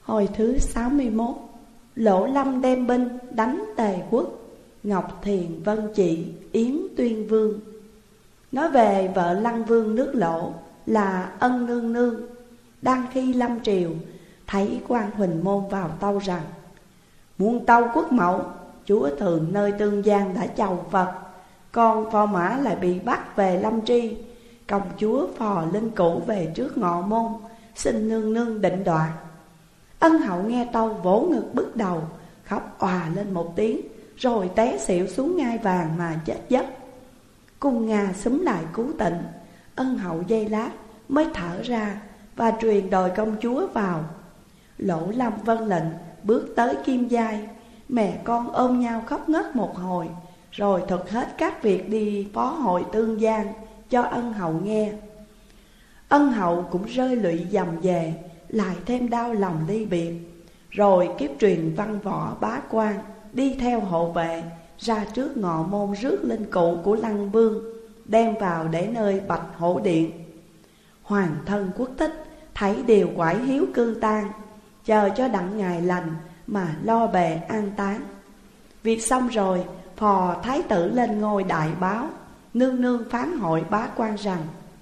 Hồi thứ 61, Lỗ Lâm đem binh đánh Tề Quốc, Ngọc Thiền vân trị Yến Tuyên Vương. Nói về vợ Lăng Vương nước Lỗ là Ân Nương Nương. Đang khi lâm triều, thấy quan Huỳnh Môn vào tâu rằng: Muôn tâu quốc mẫu, chúa thượng nơi Tương Giang đã chầu Phật, còn phò mã lại bị bắt về Lâm Tri. Công chúa phò linh cữu về trước Ngọ Môn, xin nương nương định đoạt. Ân hậu nghe tâu vỗ ngực bứt đầu, khóc òa lên một tiếng, rồi té xỉu xuống ngai vàng mà chết giấc. Cung Nga xúm lại cứu tịnh. Ân hậu giây lát mới thở ra và truyền đòi công chúa vào. Lỗ Lâm vâng lệnh bước tới Kim Giai. Mẹ con ôm nhau khóc ngất một hồi, rồi thuật hết các việc đi phó hội Tương Giang cho ân hậu nghe. Ân hậu cũng rơi lụy dầm về, lại thêm đau lòng ly biệt. Rồi kiếp truyền văn võ bá quan đi theo hộ vệ ra trước Ngọ Môn rước linh cụ của Lăng Vương, đem vào để nơi Bạch Hổ Điện. Hoàng thân quốc thích thấy điều quải hiếu cư tang, chờ cho đặng ngày lành mà lo bề an táng. Việc xong rồi, phò thái tử lên ngôi đại báo, nương nương phán hội bá quan rằng: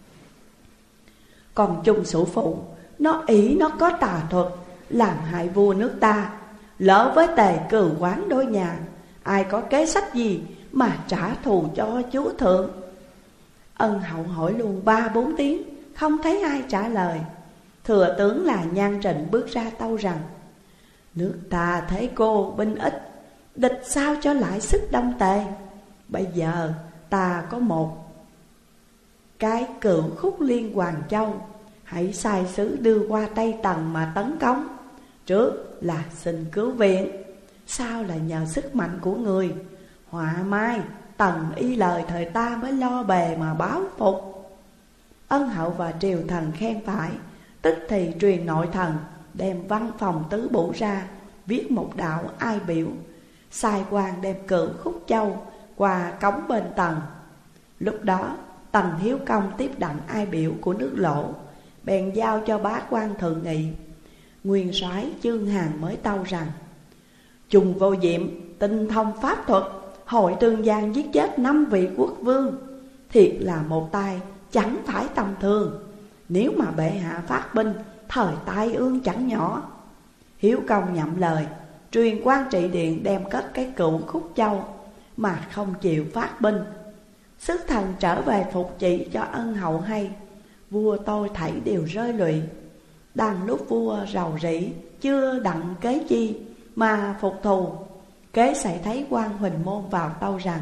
Còn Chung Sủ Phụ, nó ỷ nó có tà thuật, làm hại vua nước ta, lỡ với Tề Cừu quán đôi nhà. Ai có kế sách gì mà trả thù cho chúa thượng? Ân hậu hỏi luôn 3-4 tiếng, không thấy ai trả lời. Thừa tướng là Nhan Trịnh bước ra tâu rằng: Nước ta thấy cô binh ít, địch sao cho lại sức đông tề. Bây giờ ta có một cái Cựu Khúc Liên Hoàng Châu, hãy sai sứ đưa qua Tây Tần mà tấn công. Trước là xin cứu viện, sau là nhờ sức mạnh của người. Họa mai Tần y lời thời ta mới lo bề mà báo phục. Ân hậu và triều thần khen phải, tức thì truyền nội thần đem văn phòng tứ bổ ra, viết một đạo ai biểu, sai quan đem Cựu Khúc Châu qua cống bên Tần. Lúc đó Tần Hiếu Công tiếp đặng ai biểu của nước Lỗ, bèn giao cho bá quan thượng nghị. Nguyên soái Chương Hàn mới tâu rằng: Trùng Vô Diệm tinh thông pháp thuật, hội Tương Giang giết chết 5 vị quốc vương, thiệt là một tay chẳng phải tầm thường. Nếu mà bệ hạ phát binh, thời tai ương chẳng nhỏ. Hiếu Công nhậm lời, truyền quan trị điện đem cất cái Cựu Khúc Châu, mà không chịu phát binh. Sứ thần trở về phục chỉ cho ân hậu hay. Vua tôi thảy đều rơi lụy. Đang lúc vua rầu rĩ, chưa đặng kế chi mà phục thù, kế xảy thấy quan Huỳnh Môn vào tâu rằng: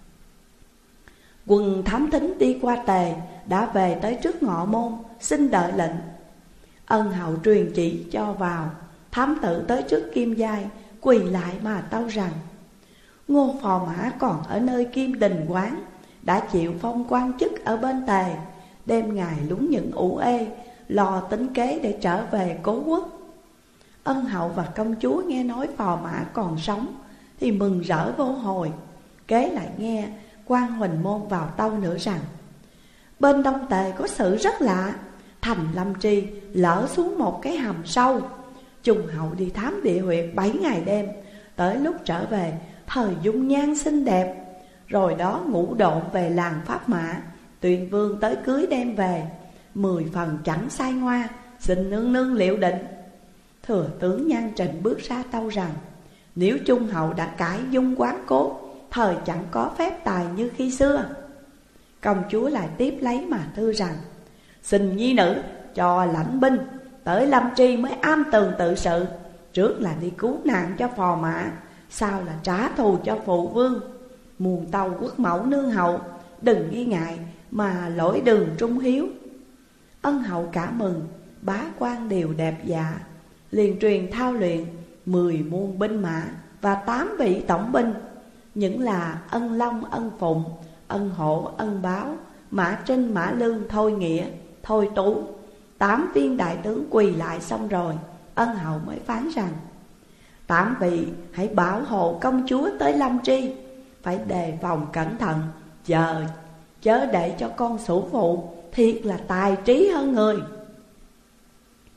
Quân thám thính đi qua Tề đã về tới trước Ngọ Môn, xin đợi lệnh. Ân hậu truyền chỉ cho vào. Thám tử tới trước Kim Giai, quỳ lại mà tâu rằng: Ngô phò mã còn ở nơi Kim Đình quán, đã chịu phong quan chức ở bên Tề, đem ngài lúng những ủ ê, lo tính kế để trở về cố quốc. Ân hậu và công chúa nghe nói phò mã còn sống thì mừng rỡ vô hồi. Kế lại nghe quan Huỳnh Môn vào tâu nữa rằng: Bên Đông Tề có sự rất lạ, thành Lâm Tri lỡ xuống một cái hầm sâu. Trung hậu đi thám địa huyệt 7 ngày đêm, tới lúc trở về thời dung nhan xinh đẹp. Rồi đó ngũ độn về làng Pháp Mã, Tuyên Vương tới cưới đem về, 10 phần chẳng sai ngoa, xin nương nương liệu định. Thừa tướng Nhan Trịnh bước ra tâu rằng: Nếu Trung hậu đã cải dung quán cốt, thời chẳng có phép tài như khi xưa. Công chúa lại tiếp lấy mà thư rằng: Xin nhi nữ cho lãnh binh tới Lâm Tri mới am tường tự sự. Trước là đi cứu nạn cho phò mã, sau là trả thù cho phụ vương. Muôn tâu quốc mẫu nương hậu, đừng nghi ngại mà lỗi đường trung hiếu. Ân hậu cả mừng, bá quan đều đẹp dạ, liền truyền thao luyện 10 muôn binh mã và 8 vị tổng binh, những là Ân Long, Ân Phụng, Ân Hổ, Ân Báo, Mã Trinh, Mã Lương, Thôi Nghĩa, Thôi Tú. 8 viên đại tướng quỳ lại xong rồi, ân hậu mới phán rằng: 8 vị hãy bảo hộ công chúa tới Lâm Tri, phải đề phòng cẩn thận, chớ để cho con Sủ Phụ thiệt là tài trí hơn người.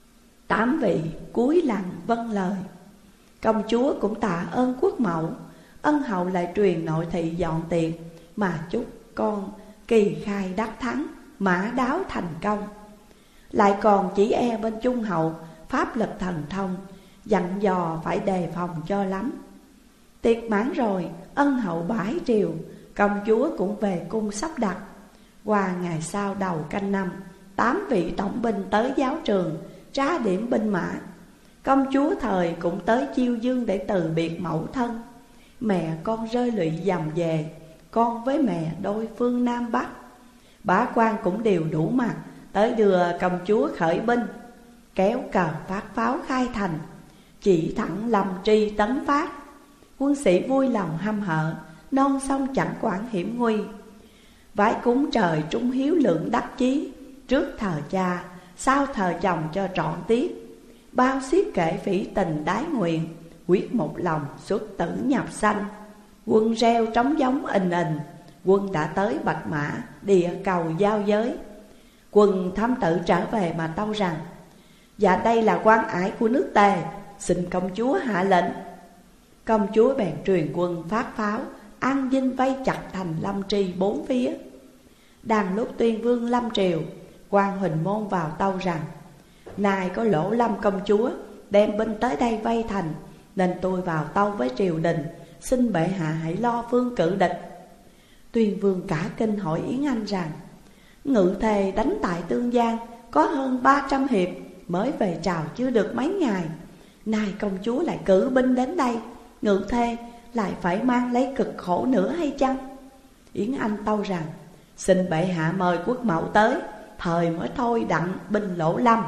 8 vị cúi lặng vâng lời. Công chúa cũng tạ ơn quốc mẫu. Ân hậu lại truyền nội thị dọn tiệc, mà chúc con kỳ khai đắc thắng, mã đáo thành công. Lại còn chỉ e bên Trung hậu pháp lực thần thông, dặn dò phải đề phòng cho lắm. Tiệc mãn rồi, ân hậu bãi triều, công chúa cũng về cung sắp đặt. Qua ngày sau đầu canh năm, 8 vị tổng binh tới giáo trường, tra điểm binh mã. Công chúa thời cũng tới chiêu dương để từ biệt mẫu thân. Mẹ con rơi lụy dầm về, con với mẹ đôi phương Nam Bắc. Bá quan cũng đều đủ mặt, tới đưa công chúa khởi binh. Kéo cờ phát pháo khai thành, chỉ thẳng Lâm Tri tấn phát. Quân sĩ vui lòng hăm hở, non sông chẳng quản hiểm nguy. Vái cúng trời trung hiếu lượng đắc chí, trước thờ cha, sau thờ chồng cho trọn tiết. Bao xiết kể phỉ tình đái nguyện, quyết một lòng xuất tử nhập sanh. Quân reo trống giống ình ình, quân đã tới Bạch Mã, địa cầu giao giới. Quân thám tử trở về mà tâu rằng: dạ đây là quan ải của nước Tề, xin công chúa hạ lệnh. Công chúa bèn truyền quân phát pháo, an dinh vây chặt thành Lâm Tri 4 phía. Đang lúc Tuyên Vương lâm triều, quan Huỳnh Môn vào tâu rằng: nay có Lỗ Lâm công chúa đem binh tới đây vây thành, nên tôi vào tâu với triều đình, xin bệ hạ hãy lo phương cự địch. Tuyên Vương cả kinh hỏi Yến Anh rằng: Ngự Thề đánh tại Tương Giang có hơn 300 hiệp, mới về trào chưa được mấy ngày. Nay công chúa lại cử binh đến đây, Ngự Thề lại phải mang lấy cực khổ nữa hay chăng? Yến Anh tâu rằng: xin bệ hạ mời quốc mẫu tới, thời mới thôi đặng binh Lỗ Lâm.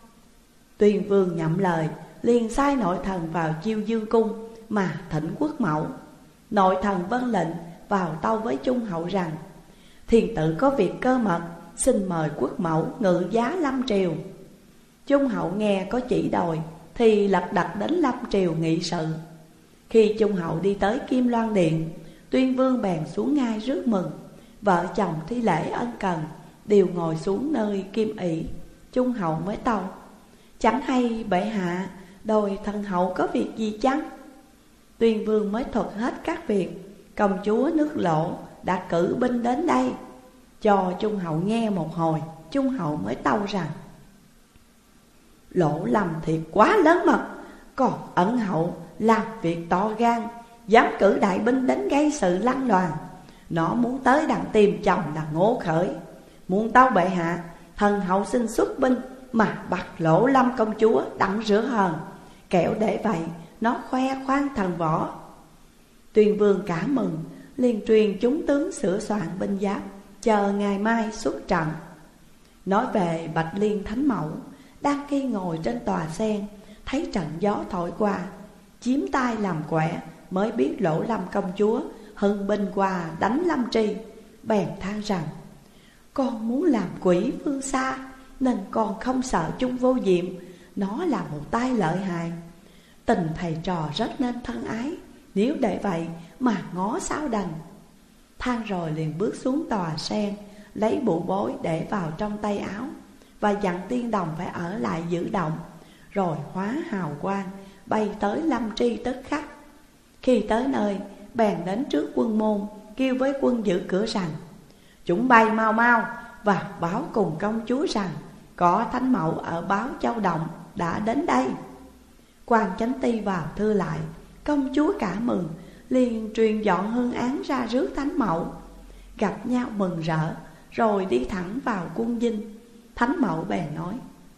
Tuyên Vương nhậm lời, liền sai nội thần vào chiêu dương cung mà thỉnh quốc mẫu. Nội thần vâng lệnh, vào tâu với Trung hậu rằng: thiên tử có việc cơ mật, xin mời quốc mẫu ngự giá lâm triều. Trung hậu nghe có chỉ đòi, thì lật đật đến lâm triều nghị sự. Khi Trung hậu đi tới Kim Loan Điện, Tuyên Vương bèn xuống ngai rước mừng. Vợ chồng thi lễ ân cần, đều ngồi xuống nơi kim ỷ. Trung hậu mới tâu: chẳng hay bệ hạ, đòi thần hậu có việc gì chăng? Tuyên Vương mới thuật hết các việc. Công chúa nước Lỗ đã cử binh đến đây. Cho Trung hậu nghe một hồi, Trung hậu mới tâu rằng: Lỗ Lâm thiệt quá lớn mật, còn ẩn hậu làm việc to gan, dám cử đại binh đến gây sự lăng loàn. Nó muốn tới đặng tìm chồng là Ngô Khởi. Muốn tâu bệ hạ, thần hậu xin xuất binh mà bắt Lỗ Lâm công chúa đặng rửa hờn, kẻo để vậy nó khoe khoang thần võ. Tuyên Vương cả mừng, liền truyền chúng tướng sửa soạn binh giáp, chờ ngày mai xuất trận. Nói về Bạch Liên Thánh Mẫu, đang khi ngồi trên tòa sen, thấy trận gió thổi qua, chiếm tai làm quẻ, mới biết Lỗ Lâm công chúa hưng binh qua đánh Lâm Tri. Bèn than rằng: con muốn làm quỷ phương xa, nên con không sợ Chung Vô Diệm. Nó là một tay lợi hại. Tình thầy trò rất nên thân ái, nếu để vậy mà ngó sao đành. Than rồi liền bước xuống tòa sen, lấy bụ bối để vào trong tay áo, và dặn tiên đồng phải ở lại giữ động, rồi hóa hào quang bay tới Lâm Tri tức khắc. Khi tới nơi, bèn đến trước quân môn, kêu với quân giữ cửa rằng: chúng bay mau mau và báo cùng công chúa rằng có thánh mẫu ở Báo Châu Động đã đến đây. Quan Chánh Ti vào thưa lại, công chúa cả mừng, liền truyền dọn hương án ra rước thánh mẫu. Gặp nhau mừng rỡ, rồi đi thẳng vào cung dinh. Thánh mẫu bèn nói: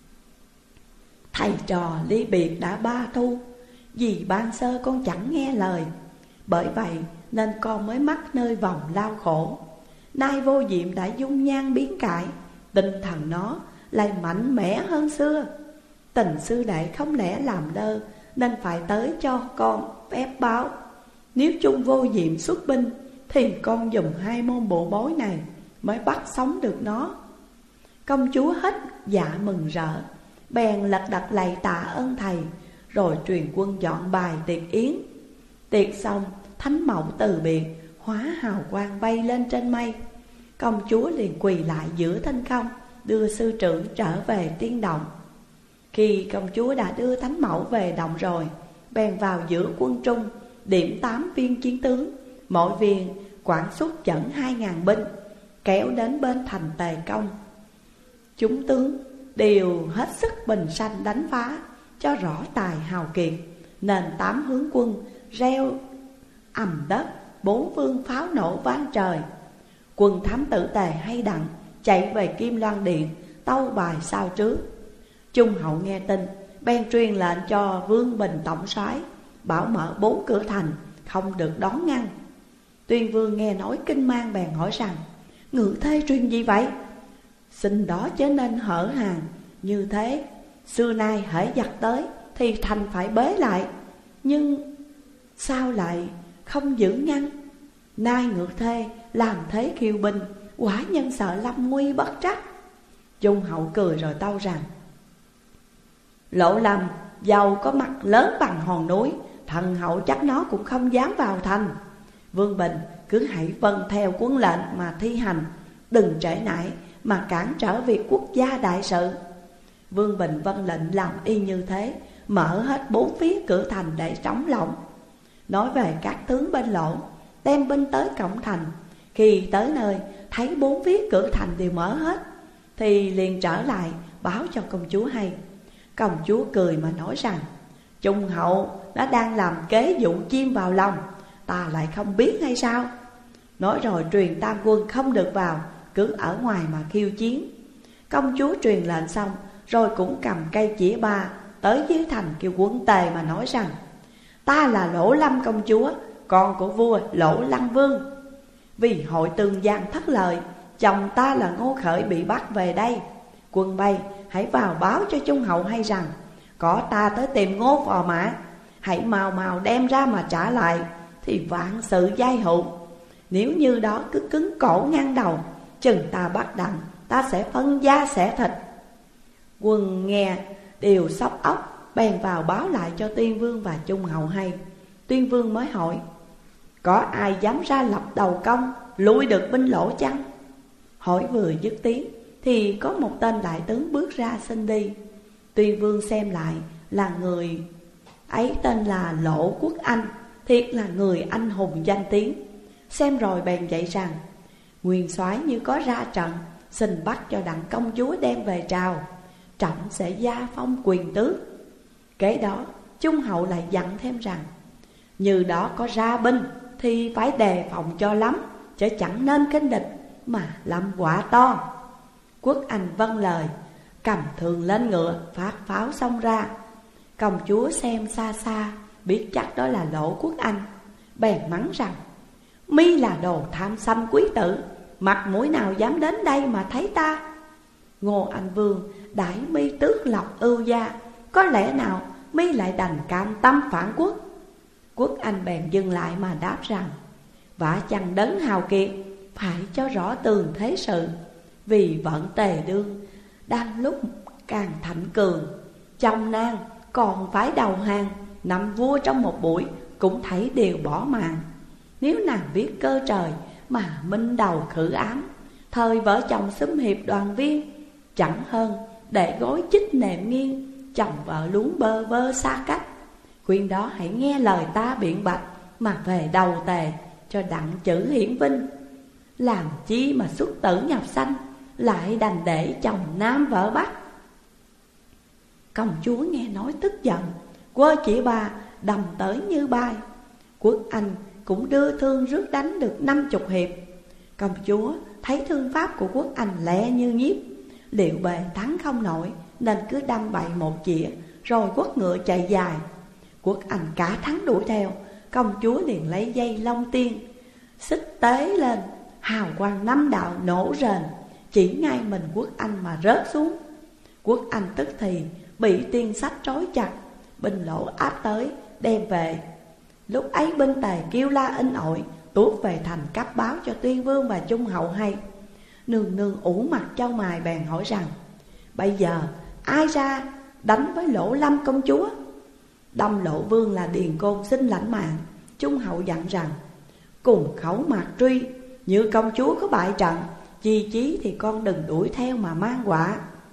thầy trò ly biệt đã 3 thu, vì ban sơ con chẳng nghe lời, bởi vậy nên con mới mắc nơi vòng lao khổ. Nay Vô Diệm đã dung nhan biến cải, tinh thần nó lại mạnh mẽ hơn xưa. Tình sư đệ không lẽ làm đơ, nên phải tới cho con phép báo. Nếu Chung Vô Diệm xuất binh, thì con dùng 2 môn bộ bối này mới bắt sống được nó. Công chúa hết dạ mừng rỡ, bèn lật đật lạy tạ ơn thầy, rồi truyền quân dọn bài tiệc yến. Tiệc xong, thánh mẫu từ biệt, hóa hào quang bay lên trên mây. Công chúa liền quỳ lại giữa thinh không, đưa sư trưởng trở về tiên động. Khi công chúa đã đưa thánh mẫu về động rồi, bèn vào giữa quân Trung, điểm 8 viên chiến tướng, mỗi viên quản xuất dẫn 2.000 binh, kéo đến bên thành Tề Công. Chúng tướng đều hết sức bình sanh đánh phá, cho rõ tài hào kiệt, nên 8 hướng quân reo ầm đất, 4 phương pháo nổ vang trời. Quân thám tử Tề hay đặng chạy về Kim Loan Điện, tâu bài sao trước. Trung hậu nghe tin, bèn truyền lệnh cho Vương Bình tổng soái bảo mở 4 cửa thành, không được đón ngăn. Tuyên Vương nghe nói kinh mang, bèn hỏi rằng: Ngự thê truyền gì vậy? Xin đó chớ nên hở hàng như thế. Xưa nay hễ giặc tới thì thành phải bế lại, nhưng sao lại không giữ ngăn? Nay ngự thê làm thế khiêu binh, quả nhân sợ lâm nguy bất trắc. Trung hậu cười rồi tâu rằng: Lộ Lâm giàu có mặt lớn bằng hòn núi, thần hậu chắc nó cũng không dám vào thành. Vương Bình cứ hãy vâng theo quân lệnh mà thi hành, đừng trễ nải mà cản trở việc quốc gia đại sự. Vương Bình vâng lệnh làm y như thế, mở hết 4 phía cửa thành để trống lỏng. Nói về các tướng bên Lỗ, đem binh tới cổng thành. Khi tới nơi thấy 4 phía cửa thành đều mở hết, thì liền trở lại báo cho công chúa hay. Công chúa cười mà nói rằng: Trung hậu đã đang làm kế dụ chim vào lòng, ta lại không biết hay sao? Nói rồi truyền tam quân không được vào, cứ ở ngoài mà khiêu chiến. Công chúa truyền lệnh xong, rồi cũng cầm cây chĩa ba tới dưới thành kêu quân Tề mà nói rằng: Ta là Lỗ Lâm công chúa, con của vua Lỗ Lăng Vương. Vì hội Tường Giang thất lợi, chồng ta là Ngô Khởi bị bắt về đây. Quân bay hãy vào báo cho Trung hậu hay rằng: Có ta tới tìm Ngô Phò Mã, hãy mau mau đem ra mà trả lại, thì vạn sự giai hữu. Nếu như đó cứ cứng cổ ngăn đầu, chừng ta bắt đặng, ta sẽ phân da xẻ thịt. Quân nghe đều sốc óc, bèn vào báo lại cho Tuyên Vương và Trung hậu hay. Tuyên Vương mới hỏi: Có ai dám ra lập đầu công, lui được binh Lỗ chăng? Hỏi vừa dứt tiếng, thì có một tên đại tướng bước ra xin đi. Tuyên Vương xem lại là người ấy tên là Lỗ Quốc Anh, thiệt là người anh hùng danh tiếng. Xem rồi bèn dạy rằng: Nguyên soái như có ra trận, xin bắt cho đặng công chúa đem về trào, trọng sẽ gia phong quyền tước. Kế đó Trung hậu lại dặn thêm rằng: Như đó có ra binh thì phải đề phòng cho lắm, chứ chẳng nên khinh địch mà làm quả to. Quốc Anh vâng lời, cầm thường lên ngựa phát pháo xông ra. Công chúa xem xa xa, biết chắc đó là Lỗ Quốc Anh, bèn mắng rằng: Mi là đồ tham sanh quý tử, mặt mũi nào dám đến đây mà thấy ta? Ngô Anh Vương đãi mi tước lộc ưu gia, có lẽ nào mi lại đành cam tâm phản quốc? Quốc Anh bèn dừng lại mà đáp rằng: Vả chăng đấng hào kiệt, phải cho rõ tường thế sự. Vì vận Tề đương đang lúc càng thịnh cường, chồng nàng còn phải đầu hàng, nằm vua trong một buổi cũng thấy đều bỏ mạng. Nếu nàng biết cơ trời mà minh đầu khử ám, thời vợ chồng xúm hiệp đoàn viên, chẳng hơn để gối chích nệm nghiêng, chồng vợ luống bơ vơ xa cách. Khuyên đó hãy nghe lời ta biện bạch, mà về đầu Tề cho đặng chữ hiển vinh. Làm chi mà xuất tử nhập sanh, lại đành để chồng nam vợ bắc? Công chúa nghe nói tức giận, quơ chỉ bà đầm tới như bay. Quốc Anh cũng đưa thương rước đánh được 50 hiệp. Công chúa thấy thương pháp của Quốc Anh lẹ như nhiếp, liệu bề thắng không nổi, nên cứ đâm bậy một chĩa, rồi quất ngựa chạy dài. Quốc Anh cả thắng đuổi theo. Công chúa liền lấy dây long tiên xích tế lên, hào quang 5 đạo nổ rền, chỉ ngay mình Quốc Anh mà rớt xuống. Quốc Anh tức thì bị tiên sách trói chặt, binh Lỗ áp tới đem về. Lúc ấy binh Tề kêu la inh ỏi, tuốt về thành cấp báo cho Tuyên Vương và Trung hậu hay. Nương nương ủ mặt châu mài bèn hỏi rằng: Bây giờ ai ra đánh với Lỗ Lâm công chúa? Đông Lộ Vương là Điền Côn xin lãnh mạng. Trung hậu dặn rằng: Cùng khẩu mạc truy, như công chúa có bại trận, chi chí thì con đừng đuổi theo mà mang họa.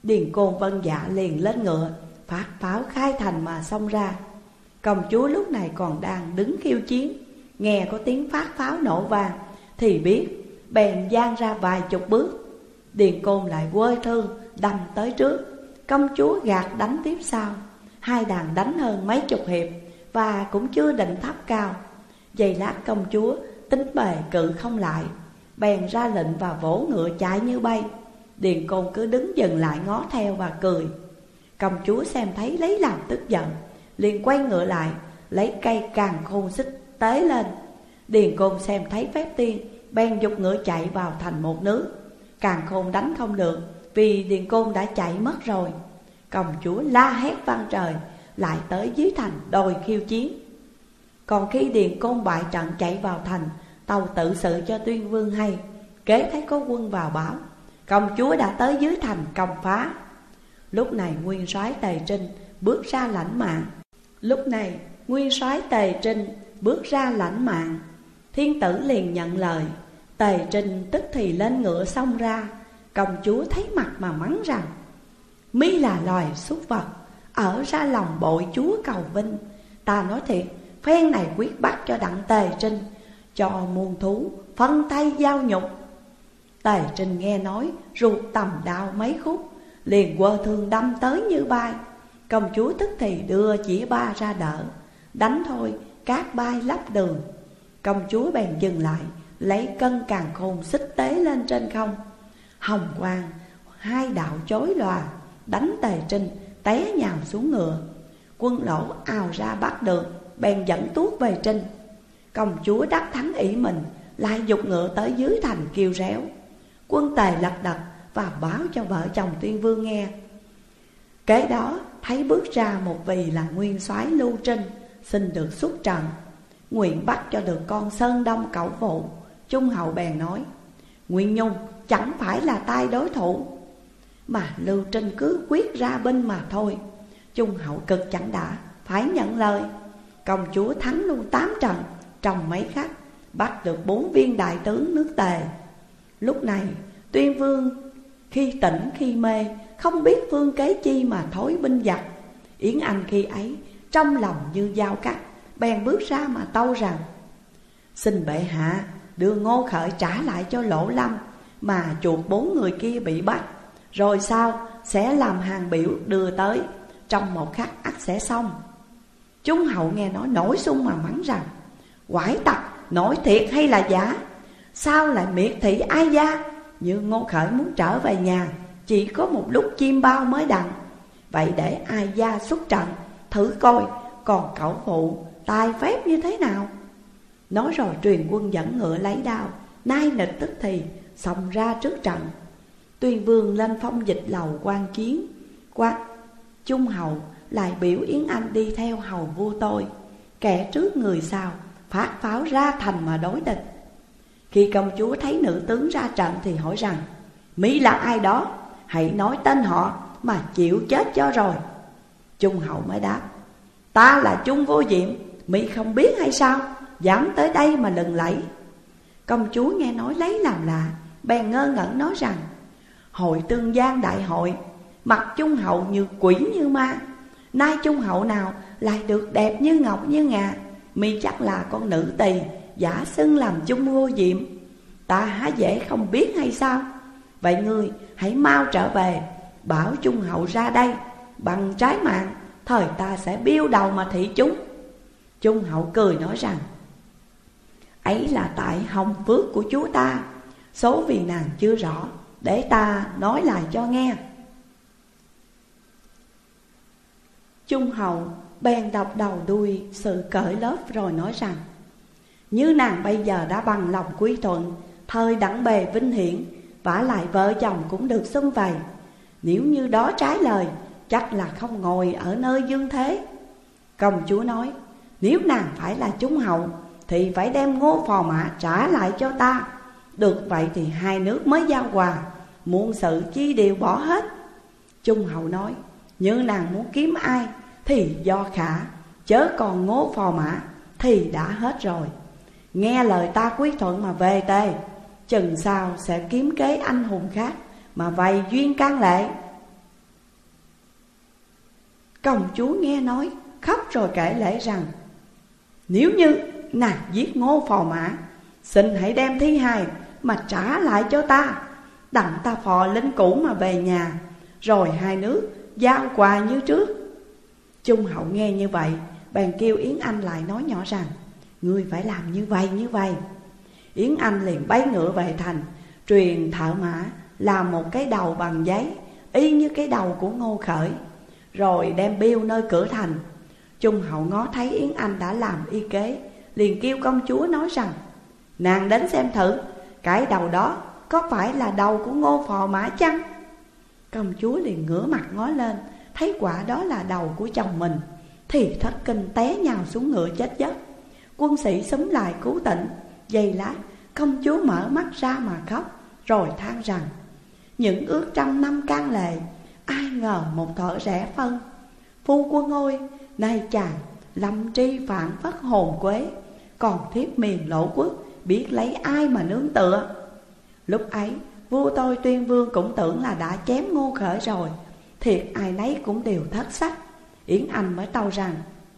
Điền Côn vâng dạ liền lên ngựa, phát pháo khai thành mà xông ra. Công chúa lúc này còn đang đứng khiêu chiến, nghe có tiếng phát pháo nổ vang thì biết, bèn giang ra vài chục bước. Điền Côn lại quơ thương đâm tới trước, công chúa gạt đánh tiếp sau. Hai đàn đánh hơn mấy chục hiệp và cũng chưa định thấp cao. Giây lát công chúa tính bề cự không lại, bèn ra lệnh và vỗ ngựa chạy như bay. Điền Côn cứ đứng dừng lại ngó theo và cười. Công chúa xem thấy lấy làm tức giận, liền quay ngựa lại, lấy cây càn khôn xích tế lên. Điền Côn xem thấy phép tiên, bèn giục ngựa chạy vào thành một nước. Càn khôn đánh không được, vì Điền Côn đã chạy mất rồi. Công chúa la hét vang trời, lại tới dưới thành đòi khiêu chiến. Còn khi Điền Côn bại trận chạy vào thành, tâu tự sự cho Tuyên Vương hay. Kế thấy có quân vào báo, công chúa đã tới dưới thành công phá. Lúc này nguyên soái Tề Trinh bước ra lãnh mạng. Thiên tử liền nhận lời. Tề Trinh tức thì lên ngựa xông ra. Công chúa thấy mặt mà mắng rằng: "Mi là loài súc vật, ở ra lòng bội chúa cầu vinh. Ta nói thiệt, phen này quyết bắt cho đặng Tề Trinh, cho muôn thú phân tay giao nhục." Tề Trinh nghe nói, ruột tầm đao mấy khúc, liền quơ thương đâm tới như bay. Công chúa tức thì đưa chỉ ba ra đỡ, đánh thôi cát bay lấp đường. Công chúa bèn dừng lại, lấy cân càn khôn xích tế lên trên không. Hồng quang hai đạo chói lòa, đánh Tề Trinh té nhào xuống ngựa. Quân Lỗ ào ra bắt được, bèn dẫn tuốt về Trinh. Công chúa đắc thắng ỷ mình, lại giục ngựa tới dưới thành kêu réo. Quân Tề lật đật và báo cho vợ chồng Tuyên Vương nghe. Kế đó thấy bước ra một vị là nguyên soái Lưu Trinh, xin được xuất trận, nguyện bắt cho được con Sơn Đông cẩu phụ. Trung hậu bèn nói: Nguyên Nhung chẳng phải là tay đối thủ. Mà Lưu Trinh cứ quyết ra binh mà thôi. Trung hậu cực chẳng đã, phải nhận lời. Công chúa thắng luôn 8 trận trong mấy khắc, bắt được 4 viên đại tướng nước Tề. Lúc này Tuyên Vương khi tỉnh khi mê, không biết phương kế chi mà thối binh giặc. Yến Anh khi ấy trong lòng như dao cắt, bèn bước ra mà tâu rằng: Xin bệ hạ đưa Ngô Khởi trả lại cho Lỗ Lâm, mà chuộc 4 người kia bị bắt, rồi sau sẽ làm hàng biểu đưa tới, trong một khắc ắt sẽ xong. Trung hậu nghe nói nổi xung mà mắng rằng: Quải tặc, nói thiệt hay là giả? Sao lại miệt thị ai gia? Như Ngô Khởi muốn trở về nhà, chỉ có một lúc chim bao mới đặng. Vậy để ai gia xuất trận, thử coi còn cẩu phụ tài phép như thế nào. Nói rồi truyền quân dẫn ngựa lấy đao, nai nịch tức thì xông ra trước trận. Tuyên Vương lên phong dịch lầu quan chiến. Trung hậu lại biểu Yến Anh đi theo hầu vua tôi, kẻ trước người sau, phát pháo ra thành mà đối địch. Khi công chúa thấy nữ tướng ra trận thì hỏi rằng: Mỹ là ai đó? Hãy nói tên họ mà chịu chết cho rồi. Trung hậu mới đáp: Ta là Trung Vô Diệm, Mỹ không biết hay sao? Dám tới đây mà lừng lẫy. Công chúa nghe nói lấy làm lạ, bèn ngơ ngẩn nói rằng: Hội Tương Giang đại hội, mặt Trung hậu như quỷ như ma. Nay Trung hậu nào lại được đẹp như ngọc như ngà? Mi chắc là con nữ tỳ giả xưng làm Trung Vô Diệm. Ta há dễ không biết hay sao? Vậy ngươi hãy mau trở về, bảo Trung hậu ra đây. Bằng trái mạng, thời ta sẽ biêu đầu mà thị chúng. Trung hậu cười nói rằng: Ấy là tại hồng phước của chúa ta, số vì nàng chưa rõ, để ta nói lại cho nghe. Trung hậu bèn đọc đầu đuôi sự cởi lớp rồi nói rằng: Như nàng bây giờ đã bằng lòng quy thuận, thời đặng bề vinh hiển, vả lại vợ chồng cũng được xung vầy. Nếu như đó trái lời, chắc là không ngồi ở nơi dương thế. Công chúa nói: Nếu nàng phải là Trung hậu, thì phải đem Ngô Phò Mã trả lại cho ta. Được vậy thì hai nước mới giao hòa, muôn sự chi đều bỏ hết. Trung hậu nói: Như nàng muốn kiếm ai thì do khả, chớ còn Ngô Phò Mã thì đã hết rồi. Nghe lời ta quy thuận mà về Tề, chừng sau sẽ kiếm kế anh hùng khác mà vầy duyên can lệ. Công chúa nghe nói khóc rồi kể lễ rằng: nếu như nàng giết Ngô Phò Mã, xin hãy đem thi hài mà trả lại cho ta, đặng ta phò lính cũ mà về nhà, rồi hai nước giao quà như trước. Trung hậu nghe như vậy, bèn kêu Yến Anh lại nói nhỏ rằng: ngươi phải làm như vậy. Yến Anh liền bay ngựa về thành, truyền thợ mã làm một cái đầu bằng giấy y như cái đầu của Ngô Khởi, rồi đem biêu nơi cửa thành. Trung hậu ngó thấy Yến Anh đã làm y kế, liền kêu công chúa nói rằng: nàng đến xem thử, cái đầu đó có phải là đầu của Ngô Phò Mã chăng? Công chúa liền ngửa mặt ngó lên, thấy quả đó là đầu của chồng mình, thì thất kinh té nhào xuống ngựa chết giấc. Quân sĩ xúm lại cứu tỉnh. Giây lát, công chúa mở mắt ra mà khóc, rồi than rằng: những ước trăm năm can lệ, ai ngờ một thợ rẽ phân. Phu quân ơi, nay chàng lâm tri phản phất hồn quế, còn thiếp miền Lỗ quốc biết lấy ai mà nương tựa. Lúc ấy vua tôi Tuyên Vương cũng tưởng là đã chém Ngô Khởi rồi, thiệt ai nấy cũng đều thất sách. Yến Anh mới tâu rằng: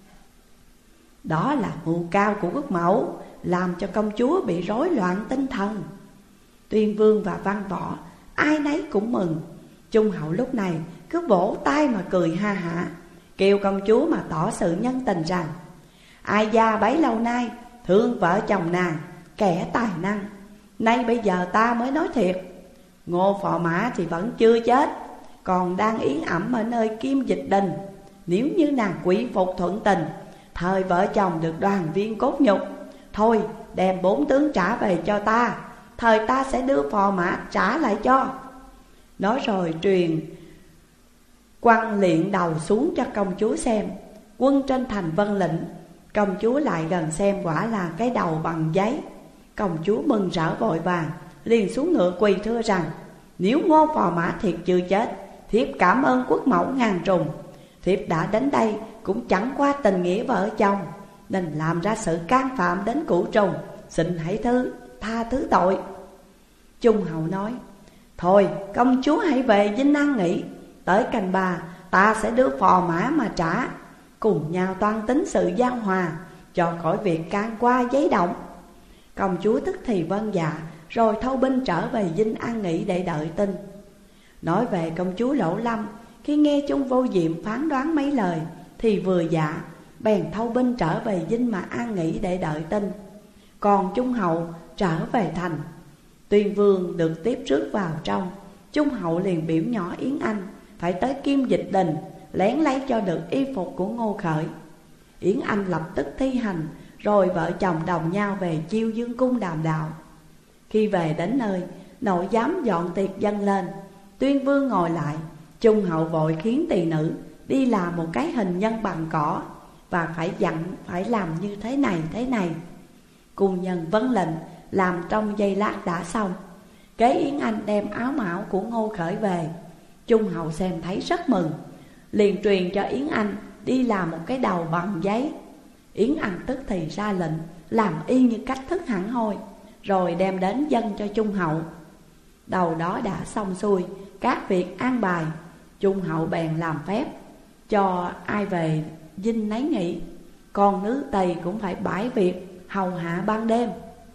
đó là mưu cao của quốc mẫu, làm cho công chúa bị rối loạn tinh thần. Tuyên Vương và Văn Võ ai nấy cũng mừng. Trung hậu lúc này cứ vỗ tay mà cười ha hả, kêu công chúa mà tỏ sự nhân tình rằng: ai gia bấy lâu nay thương vợ chồng nàng, kẻ tài năng, nay bây giờ ta mới nói thiệt. Ngô Phò Mã thì vẫn chưa chết, còn đang yến ẩm ở nơi Kim Dịch Đình. Nếu như nàng quý phục thuận tình, thời vợ chồng được đoàn viên cốt nhục, thôi đem 4 tướng trả về cho ta, thời ta sẽ đưa Phò Mã trả lại cho. Nói rồi truyền quăng liện đầu xuống cho công chúa xem. Quân trên thành vâng lệnh. Công chúa lại gần xem, quả là cái đầu bằng giấy. Công chúa mừng rỡ vội vàng, liền xuống ngựa quỳ thưa rằng: nếu Ngô Phò Mã thiệt chưa chết, thiếp cảm ơn quốc mẫu ngàn trùng. Thiếp đã đến đây cũng chẳng qua tình nghĩa vợ chồng, nên làm ra sự can phạm đến cửu trùng, xin hãy tha thứ tội. Trung hậu nói: thôi công chúa hãy về dinh an nghỉ, tới canh bà ta sẽ đưa Phò Mã mà trả, cùng nhau toan tính sự giao hòa, cho khỏi việc can qua giấy động. Công chúa tức thì vâng dạ, rồi thâu binh trở về dinh an nghỉ để đợi tin. Nói về công chúa Lỗ Lâm, khi nghe Trung Vô Diệm phán đoán mấy lời thì vừa dạ, bèn thâu binh trở về dinh mà an nghỉ để đợi tin. Còn Trung hậu trở về thành. Tuyên Vương được tiếp rước vào trong. Trung hậu liền biểu nhỏ Yến Anh phải tới Kim Dịch Đình lén lấy cho được y phục của Ngô Khởi. Yến Anh lập tức thi hành, rồi vợ chồng đồng nhau về Chiêu Dương cung đàm đạo. Khi về đến nơi, nội giám dọn tiệc dâng lên. Tuyên Vương ngồi lại, Trung hậu vội khiến tỳ nữ đi làm một cái hình nhân bằng cỏ, và phải dặn phải làm như thế này. Cung nhân vâng lệnh, làm trong giây lát đã xong. Kế Yến Anh đem áo mão của Ngô Khởi về. Trung hậu xem thấy rất mừng, liền truyền cho Yến Anh đi làm một cái đầu bằng giấy. Yến Anh tức thì ra lệnh làm y như cách thức hẳn hoi, rồi đem đến dâng cho Trung hậu. Đầu đó đã xong xuôi các việc an bài, Trung hậu bèn làm phép cho ai về dinh nấy nghỉ, còn nữ tỳ cũng phải bãi việc hầu hạ ban đêm.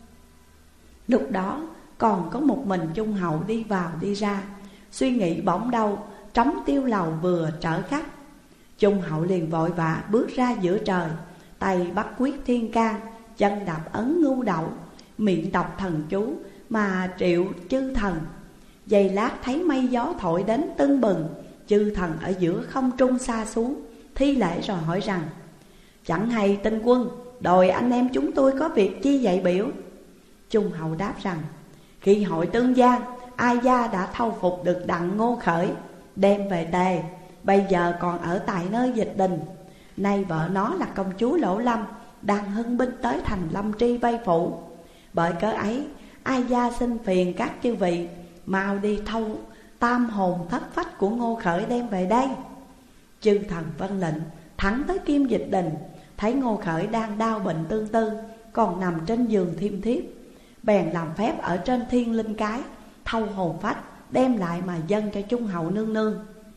Lúc đó còn có một mình Trung hậu đi vào đi ra, suy nghĩ bỗng đâu trống tiêu lầu vừa trở khách. Trung hậu liền vội vã bước ra giữa trời, tay bắt quyết thiên can, chân đạp ấn ngưu đậu, miệng đọc thần chú mà triệu chư thần. Giây lát thấy mây gió thổi đến tưng bừng, chư thần ở giữa không trung xa xuống, thi lễ rồi hỏi rằng: chẳng hay tinh quân, đòi anh em chúng tôi có việc chi dạy biểu? Trung hậu đáp rằng: khi hội tương giang, Ai gia đã thâu phục được Đặng Ngô Khởi, đem về Tề, bây giờ còn ở tại nơi Dịch Đình. Nay vợ nó là công chúa Lỗ Lâm đang hưng binh tới thành Lâm Tri vây phụ. Bởi cớ ấy, Ai gia xin phiền các chư vị mau đi thâu tam hồn thất phách của Ngô Khởi đem về đây. Chư thần vâng lệnh, thẳng tới Kim Dịch Đình, thấy Ngô Khởi đang đau bệnh tương tư, còn nằm trên giường thiêm thiếp, bèn làm phép ở trên thiên linh cái thâu hồn phách đem lại mà dâng cho Trung hậu nương nương.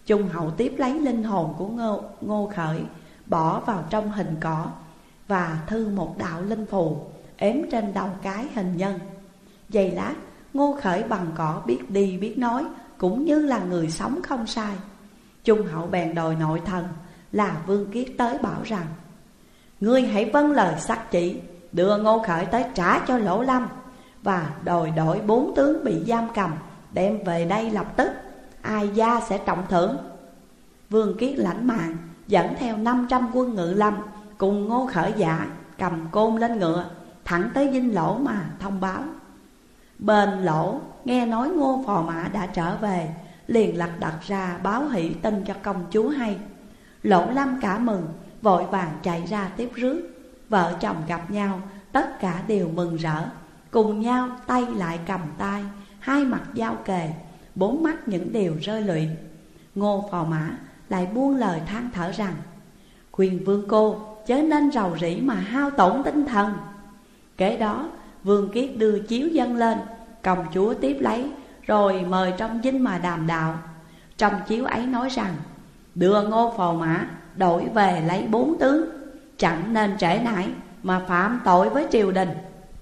Trung hậu tiếp lấy linh hồn của Ngô Khởi, bỏ vào trong hình cỏ và thư một đạo linh phù ếm trên đầu cái hình nhân. Giây lát, Ngô Khởi bằng cỏ biết đi biết nói, cũng như là người sống không sai. Trung hậu bèn đòi nội thần là Vương Kiết tới bảo rằng: ngươi hãy vâng lời sắc chỉ, đưa Ngô Khởi tới trả cho Lỗ Lâm, và đòi đổi 4 tướng bị giam cầm đem về đây lập tức, ai gia sẽ trọng thưởng. Vương Kiết lãnh mạng, dẫn theo 500 quân Ngự Lâm cùng Ngô Khởi Dạ cầm côn lên ngựa, thẳng tới dinh Lỗ mà thông báo. Bên Lỗ nghe nói Ngô Phò Mã đã trở về, liền lật đật ra báo hỷ tin cho công chúa hay. Lỗ Lâm cả mừng, vội vàng chạy ra tiếp rước. Vợ chồng gặp nhau, tất cả đều mừng rỡ, cùng nhau tay lại cầm tay, hai mặt giao kề, bốn mắt những điều rơi lụy. Ngô Phò Mã lại buông lời than thở rằng: khuyên vương cô chớ nên rầu rĩ mà hao tổn tinh thần. Kế đó Vương Kiết đưa chiếu dâng lên, công chúa tiếp lấy, rồi mời trong dinh mà đàm đạo. Trong chiếu ấy nói rằng: đưa Ngô Phò Mã đổi về lấy 4 tướng, chẳng nên trễ nải mà phạm tội với triều đình.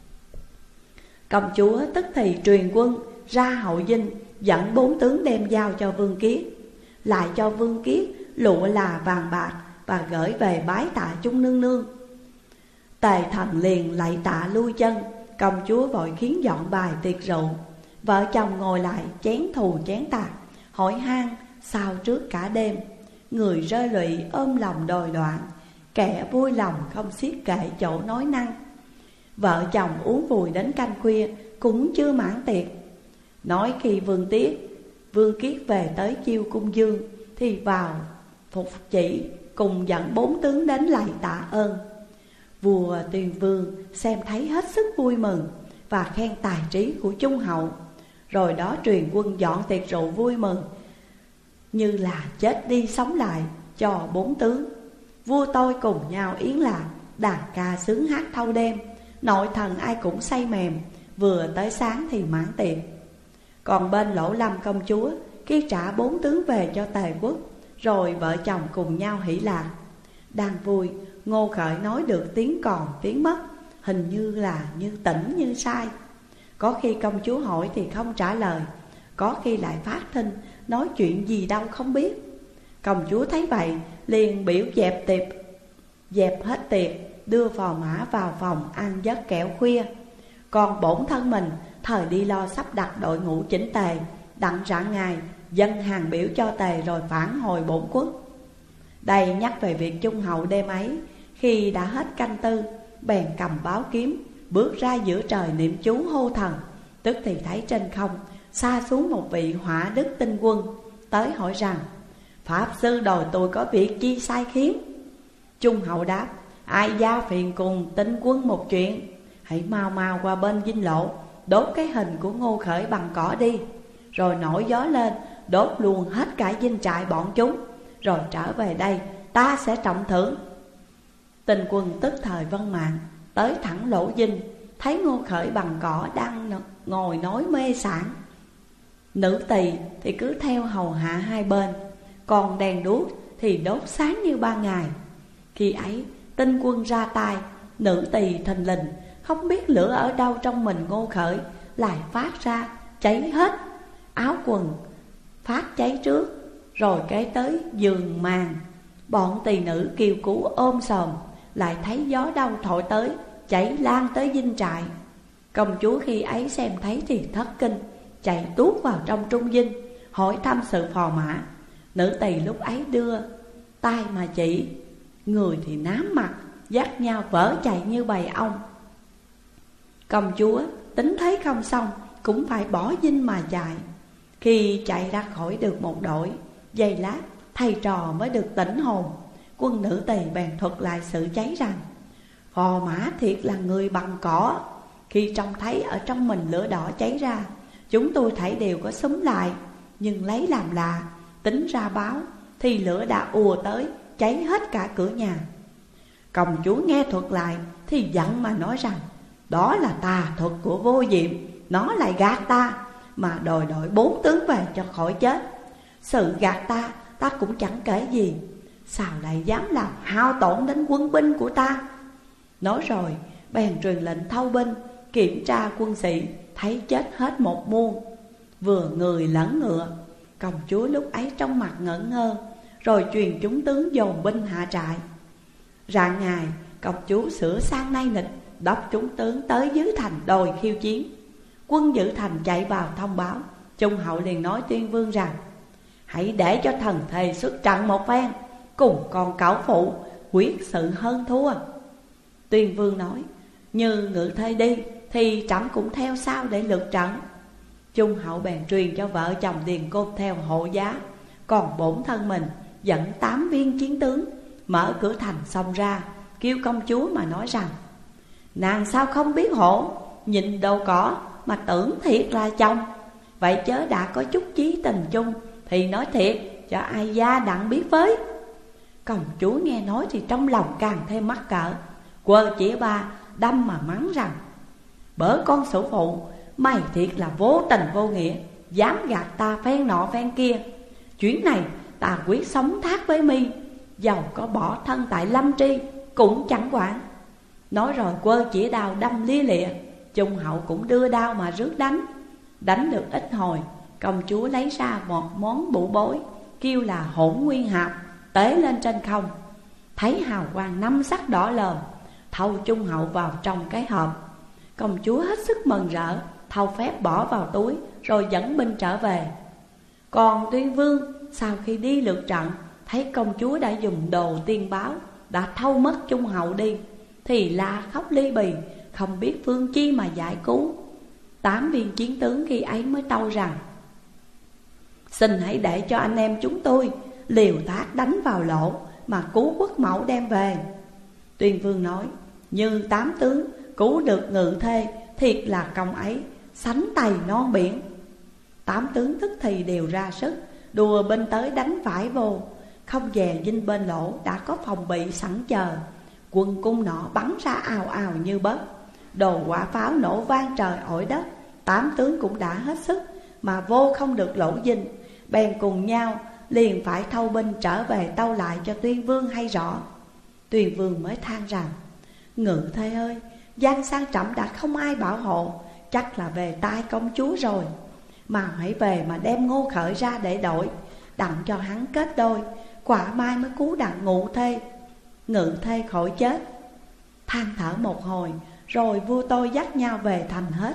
Công chúa tức thì truyền quân ra hậu dinh, dẫn 4 tướng đem giao cho Vương Kiết, lại cho Vương Kiết lụa là vàng bạc và gửi về bái tạ chung nương nương. Tề thần liền lạy tạ lui chân, công chúa vội khiến dọn bài tiệc rượu. Vợ chồng ngồi lại chén thù chén tạc, hỏi han sao trước cả đêm. Người rơi lụy ôm lòng đòi đoạn, kẻ vui lòng không xiết kệ chỗ nói năng. Vợ chồng uống vùi đến canh khuya cũng chưa mãn tiệc. Nói khi Vương Kiết về tới chiêu cung dương, thì vào phục chỉ cùng dẫn 4 tướng đến lạy tạ ơn. Vua Tuyền Vương xem thấy hết sức vui mừng và khen tài trí của Trung hậu. Rồi đó truyền quân dọn tiệc rượu vui mừng, như là chết đi sống lại cho 4 tướng. Vua tôi cùng nhau yến lạc, đàn ca sướng hát thâu đêm, nội thần ai cũng say mềm, vừa tới sáng thì mãn tiệc. Còn bên Lỗ Lâm công chúa, khi trả 4 tướng về cho Tề quốc, rồi vợ chồng cùng nhau hỷ lạc. Đang vui, Ngô Khởi nói được tiếng còn tiếng mất, hình như là như tỉnh như sai. Có khi công chúa hỏi thì không trả lời, có khi lại phát thinh, nói chuyện gì đâu không biết. Công chúa thấy vậy liền biểu dẹp hết tiệc, đưa Phò Mã vào phòng ăn giấc kẹo khuya. Còn bổn thân mình thời đi lo sắp đặt đội ngũ chỉnh tề, đặng rạng ngày dân hàng biểu cho Tề rồi phản hồi bổn quốc. Đây nhắc về việc Trung hậu đêm ấy, khi đã hết canh tư, bèn cầm báo kiếm, bước ra giữa trời niệm chú hô thần. Tức thì thấy trên không xa xuống một vị hỏa đức tinh quân, tới hỏi rằng: pháp sư đòi tôi có việc chi sai khiến? Trung hậu đáp: ai gia phiền cùng tinh quân một chuyện, hãy mau mau qua bên dinh Lộ, đốt cái hình của Ngô Khởi bằng cỏ đi, rồi nổi gió lên, đốt luôn hết cả dinh trại bọn chúng, rồi trở về đây ta sẽ trọng thưởng. Tinh quân tức thời vâng mạng, tới thẳng Lỗ dinh, thấy Ngô Khởi bằng cỏ đang ngồi nói mê sảng. Nữ tỳ thì cứ theo hầu hạ hai bên, còn đèn đuốc thì đốt sáng như ban ngày. Khi ấy tinh quân ra tay, nữ tỳ thình lình không biết lửa ở đâu trong mình Ngô Khởi lại phát ra cháy hết. Áo quần phát cháy trước, rồi kế tới giường màn. Bọn tỳ nữ kêu cứu ôm sòm, lại thấy gió đâu thổi tới, cháy lan tới dinh trại. Công chúa khi ấy xem thấy thì thất kinh, chạy tuốt vào trong trung dinh, hỏi thăm sự Phò Mã. Nữ tỳ lúc ấy đưa tay mà chỉ, người thì nám mặt, dắt nhau vỡ chạy như bầy ong. Công chúa tính thấy không xong, cũng phải bỏ dinh mà chạy. Khi chạy ra khỏi được một đội, giây lát thầy trò mới được tỉnh hồn. Quân nữ tỳ bèn thuật lại sự cháy rằng: Phò Mã thiệt là người bằng cỏ. Khi trông thấy ở trong mình lửa đỏ cháy ra, chúng tôi thấy đều có xúm lại, nhưng lấy làm lạ, tính ra báo thì lửa đã ùa tới, cháy hết cả cửa nhà. Công chúa nghe thuật lại thì giận mà nói rằng: đó là tà thuật của Vô Diệm, nó lại gạt ta, mà đòi 4 tướng về cho khỏi chết. Sự gạt ta ta cũng chẳng kể gì, sao lại dám làm hao tổn đến quân binh của ta. Nói rồi bèn truyền lệnh thâu binh, kiểm tra quân sĩ, thấy chết hết một muôn, vừa người lẫn ngựa. Công chúa lúc ấy trong mặt ngẩn ngơ, rồi truyền chúng tướng dồn binh hạ trại. Rạng ngày, công chúa sửa sang nay nịch, đốc chúng tướng tới dưới thành đòi khiêu chiến. Quân giữ thành chạy vào thông báo. Trung hậu liền nói Tuyên Vương rằng: hãy để cho thần thề xuất trận một phen, cùng con cẩu phụ quyết sự hơn thua. Tuyên Vương nói: như Ngự Thê đi thì trẫm cũng theo sau để lượt trận. Trung hậu bèn truyền cho vợ chồng Điền Côn theo hộ giá, còn bổn thân mình dẫn 8 viên chiến tướng mở cửa thành xông ra, kêu công chúa mà nói rằng: nàng sao không biết hổ, nhìn đầu cỏ mà tưởng thiệt là chồng. Vậy chớ đã có chút chí tình chung thì nói thiệt cho ai gia đặng biết với. Công chúa nghe nói thì trong lòng càng thêm mắc cỡ, quơ chĩa ba đâm mà mắng rằng: bở con sủ phụ, mày thiệt là vô tình vô nghĩa, dám gạt ta phen nọ phen kia. Chuyến này ta quyết sống thác với mi, dầu có bỏ thân tại Lâm Tri cũng chẳng quản. Nói rồi quơ chĩa đao đâm lia lịa. Trung hậu cũng đưa đao mà rước đánh. Đánh được ít hồi, công chúa lấy ra một món bụ bối, kêu là Hỗn Nguyên Hạp, tế lên trên không. Thấy hào quang 5 sắc đỏ lòm, thâu Trung hậu vào trong cái hộp. Công chúa hết sức mừng rỡ, thâu phép bỏ vào túi, rồi dẫn binh trở về. Còn Tuyên Vương sau khi đi lượt trận, thấy công chúa đã dùng đồ tiên báo, đã thâu mất Trung hậu đi, thì la khóc ly bì, không biết phương chi mà giải cứu. 8 viên chiến tướng khi ấy mới tâu rằng: xin hãy để cho anh em chúng tôi liều thác đánh vào lỗ mà cứu quốc mẫu đem về. Tuyên Vương nói: như 8 tướng cứu được Ngự Thê, thiệt là công ấy sánh tày non biển. 8 tướng tức thì đều ra sức, đùa binh tới đánh phải vô. Không dè dinh bên lỗ đã có phòng bị sẵn chờ. Quân cung nọ bắn ra ào ào như bớt, đồ quả pháo nổ vang trời ổi đất. 8 tướng cũng đã hết sức mà vô không được lỗ dinh, bèn cùng nhau liền phải thâu binh trở về tâu lại cho Tuyên Vương hay rõ. Tuyên Vương mới than rằng: Ngự Thê ơi, giang sang trẫm đã không ai bảo hộ, chắc là về tay công chúa rồi. Mà hãy về mà đem Ngô Khởi ra để đổi, đặng cho hắn kết đôi, quả mai mới cứu đặng Ngự Thê khỏi chết. Than thở một hồi, rồi vua tôi dắt nhau về thành hết.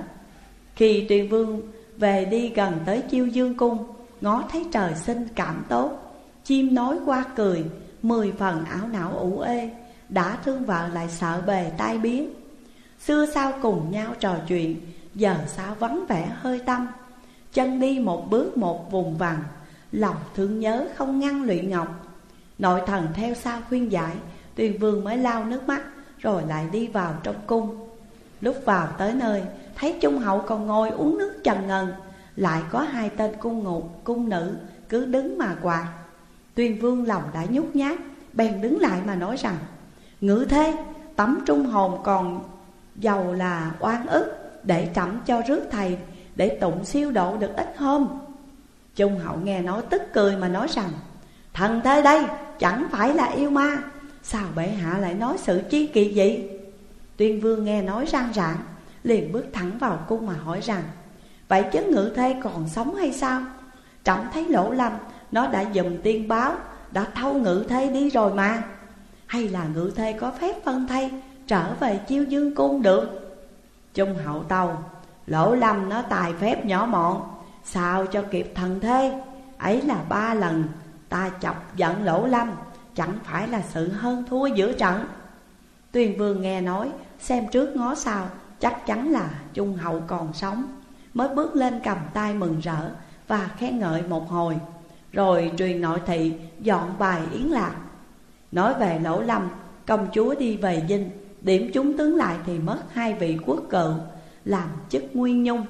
Khi Tuyên Vương về đi gần tới Chiêu Dương cung, ngó thấy trời xinh cảm tốt, chim nói qua cười, 10 phần ảo não ủ ê. Đã thương vợ lại sợ bề tai biến. Xưa sao cùng nhau trò chuyện, giờ sao vắng vẻ hơi tâm. Chân đi một bước một vùng vằng, lòng thương nhớ không ngăn lụy ngọc. Nội thần theo sau khuyên giải, Tuyên Vương mới lau nước mắt, rồi lại đi vào trong cung. Lúc vào tới nơi, thấy Trung hậu còn ngồi uống nước trần ngần, lại có 2 tên cung nữ cứ đứng mà quạt. Tuyên Vương lòng đã nhút nhát, bèn đứng lại mà nói rằng: Ngự Thê, tấm trung hồn còn giàu là oan ức, để trẫm cho rước thầy, để tụng siêu độ được ít hôm. Trung hậu nghe nói tức cười mà nói rằng: thần Thê đây chẳng phải là yêu ma, sao bệ hạ lại nói sự chi kỳ vậy? Tuyên Vương nghe nói răng rạng, liền bước thẳng vào cung mà hỏi rằng: vậy chứ Ngự Thê còn sống hay sao? Trẫm thấy Lỗ Lâm nó đã dùm tiên báo, đã thâu Ngự Thê đi rồi mà. Hay là Ngự Thê có phép phân thay trở về Chiêu Dương cung được? Trung hậu tâu: Lỗ Lâm nó tài phép nhỏ mọn, sao cho kịp thần Thê? Ấy là 3 lần ta chọc giận Lỗ Lâm, chẳng phải là sự hơn thua giữa trận. Tuyên Vương nghe nói, xem trước ngó sau, chắc chắn là Trung hậu còn sống, mới bước lên cầm tay mừng rỡ và khen ngợi một hồi, rồi truyền nội thị dọn bài yến lạc. Nói về Lỗ Lâm, công chúa đi về dinh, điểm chúng tướng lại thì mất 2 vị quốc cựu làm chức nguyên nhung,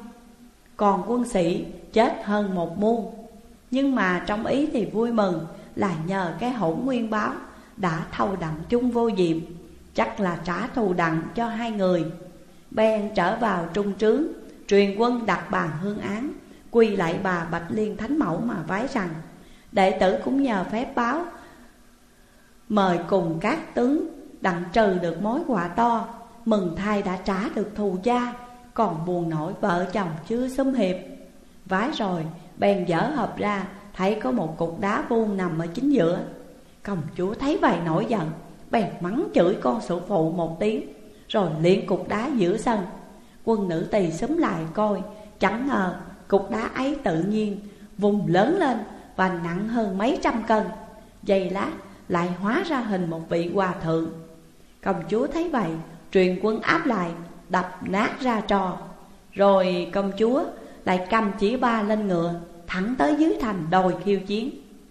còn quân sĩ chết hơn 1 muôn. Nhưng mà trong ý thì vui mừng là nhờ cái Hỗn Nguyên báo đã thâu đặng Chung Vô Diệm, chắc là trả thù đặng cho 2 người. Bèn trở vào trung trướng, truyền quân đặt bàn hương án, quỳ lại bà Bạch Liên Thánh Mẫu mà vái rằng: Đệ tử cũng nhờ phép báo mời cùng các tướng đặng trừ được mối họa to. Mừng thay đã trả được thù cha, còn buồn nổi vợ chồng chưa xúm hiệp. Vái rồi bèn dở hộp ra, thấy có một cục đá vuông nằm ở chính giữa. Công chúa thấy vậy nổi giận, bèn mắng chửi con sủ phụ một tiếng, rồi liệng cục đá giữa sân. Quân nữ tỳ xúm lại coi, chẳng ngờ cục đá ấy tự nhiên vùng lớn lên và nặng hơn mấy trăm cân. Giây lát lại hóa ra hình một vị hòa thượng. Công chúa thấy vậy, truyền quân áp lại, đập nát ra trò. Rồi công chúa lại cầm chỉ ba lên ngựa, thẳng tới dưới thành đòi khiêu chiến.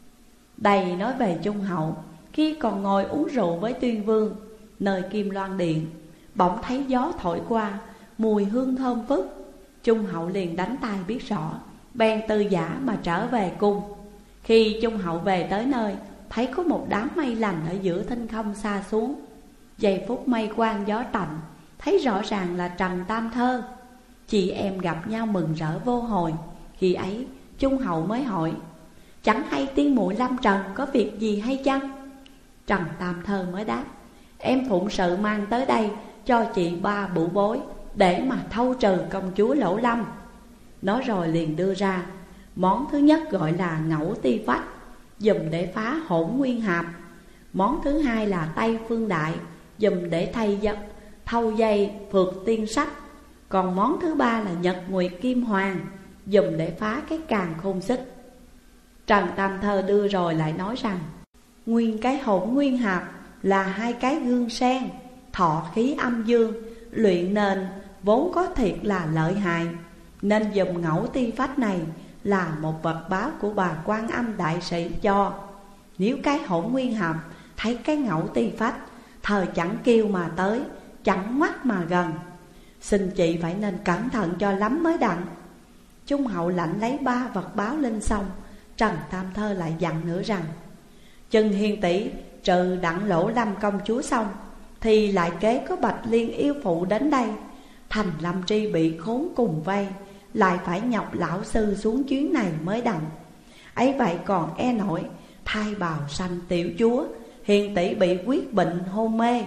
Đây nói về Trung hậu khi còn ngồi uống rượu với Tuyên vương nơi Kim Loan Điện. Bỗng thấy gió thổi qua, mùi hương thơm phức. Trung hậu liền đánh tai biết rõ, bèn từ giả mà trở về cung. Khi Trung hậu về tới nơi, thấy có một đám mây lành ở giữa thinh không xa xuống. Giây phút mây quang gió tạnh, thấy rõ ràng là Trần Tam Thơ. Chị em gặp nhau mừng rỡ vô hồi. Khi ấy Trung hậu mới hỏi: chẳng hay tiên muội Lâm Trần có việc gì hay chăng? Trần Tam Thơ mới đáp: em phụng sự mang tới đây cho chị 3 bụ bối, để mà thâu trừ công chúa Lỗ Lâm. Nói rồi liền đưa ra. Món thứ nhất gọi là ngẫu ti phách, dùng để phá hỗn nguyên hạp. Món thứ hai là Tây Phương Đại, dùng để thâu dây phược tiên sách. Còn món thứ ba là Nhật Nguyệt Kim Hoàng, dùng để phá cái càn khôn xích. Trần Tam Thơ đưa rồi lại nói rằng: nguyên cái hỗn nguyên hạp là 2 cái gương sen, thọ khí âm dương, luyện nền vốn có thiệt là lợi hại, nên dùng ngẫu ti phách này là một vật báo của bà Quan Âm đại sĩ cho. Nếu cái hỗn nguyên hạp thấy cái ngẫu ti phách, thời chẳng kêu mà tới, chẳng mắt mà gần. Xin chị phải nên cẩn thận cho lắm mới đặng. Trung hậu lãnh lấy 3 vật báo lên xong, Trần Tam Thơ lại dặn nữa rằng: chừng hiền tỷ trừ đặng Lỗ Lâm công chúa xong, thì lại kế có Bạch Liên yêu phụ đến đây. Thành Lâm Tri bị khốn cùng vây, lại phải nhọc lão sư xuống chuyến này mới đặng. Ấy vậy còn e nổi thai bào sanh tiểu chúa, hiền tỷ bị quyết bệnh hôn mê.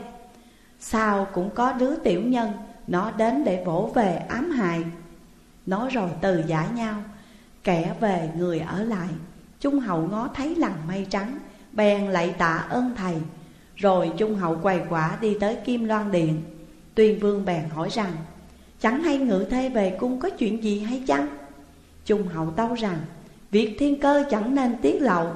Sao cũng có đứa tiểu nhân nó đến để vỗ về ám hại. Nói rồi từ giải nhau, kẻ về người ở lại. Trung hậu ngó thấy lằn mây trắng, bèn lạy tạ ơn thầy. Rồi Trung hậu quầy quả đi tới Kim Loan Điện. Tuyên vương bèn hỏi rằng: chẳng hay ngự thê về cung có chuyện gì hay chăng? Trung hậu tâu rằng: việc thiên cơ chẳng nên tiết lộ,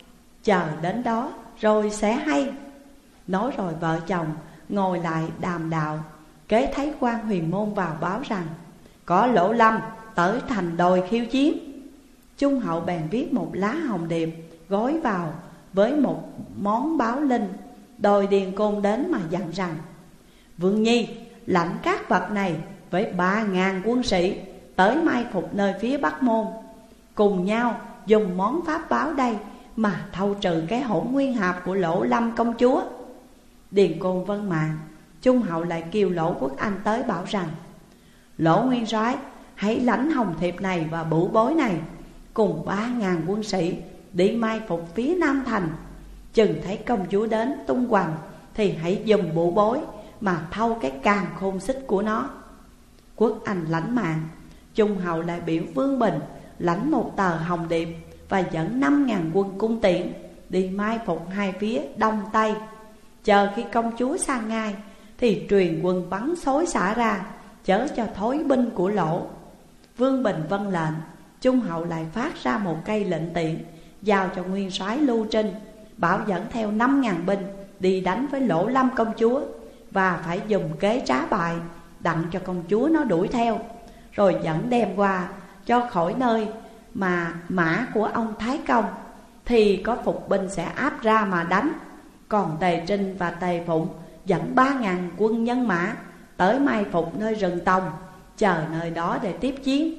chờ đến đó rồi sẽ hay. Nói rồi vợ chồng ngồi lại đàm đạo. Kế thấy quan Huyền Môn vào báo rằng: có Lỗ Lâm tới thành đòi khiêu chiến. Trung hậu bèn viết một lá hồng điệp, gói vào với một món báo linh, đòi Điền Côn đến mà dặn rằng: Vương Nhi lãnh các vật này với 3.000 quân sĩ tới mai phục nơi phía Bắc Môn, cùng nhau dùng món pháp báo đây mà thâu trừ cái hỗn nguyên hạp của Lỗ Lâm công chúa. Điền Côn vâng mạng. Trung hậu lại kêu Lỗ Quốc Anh tới bảo rằng: Lỗ nguyên soái hãy lãnh hồng thiệp này và bụ bối này cùng 3.000 quân sĩ đi mai phục phía Nam thành. Chừng thấy công chúa đến tung hoành thì hãy dùng bụ bối mà thâu cái càn khôn xích của nó. Quốc Anh lãnh mạng. Trung hậu lại biểu Vương Bình lãnh một tờ hồng điệp và dẫn 5.000 quân cung tiễn đi mai phục hai phía đông tây. Chờ khi công chúa sang ngai thì truyền quân bắn xối xả ra, chớ cho thối binh của Lỗ. Vương Bình vâng lệnh. Trung hậu lại phát ra một cây lệnh tiện, giao cho nguyên soái Lưu Trinh, bảo dẫn theo 5.000 binh đi đánh với Lỗ Lâm công chúa, và phải dùng kế trá bại, đặng cho công chúa nó đuổi theo, rồi dẫn đem qua cho khỏi nơi mà mã của ông Thái Công, thì có phục binh sẽ áp ra mà đánh. Còn Tề Trinh và Tề Phụng dẫn 3.000 quân nhân mã tới mai phục nơi rừng Tòng, chờ nơi đó để tiếp chiến.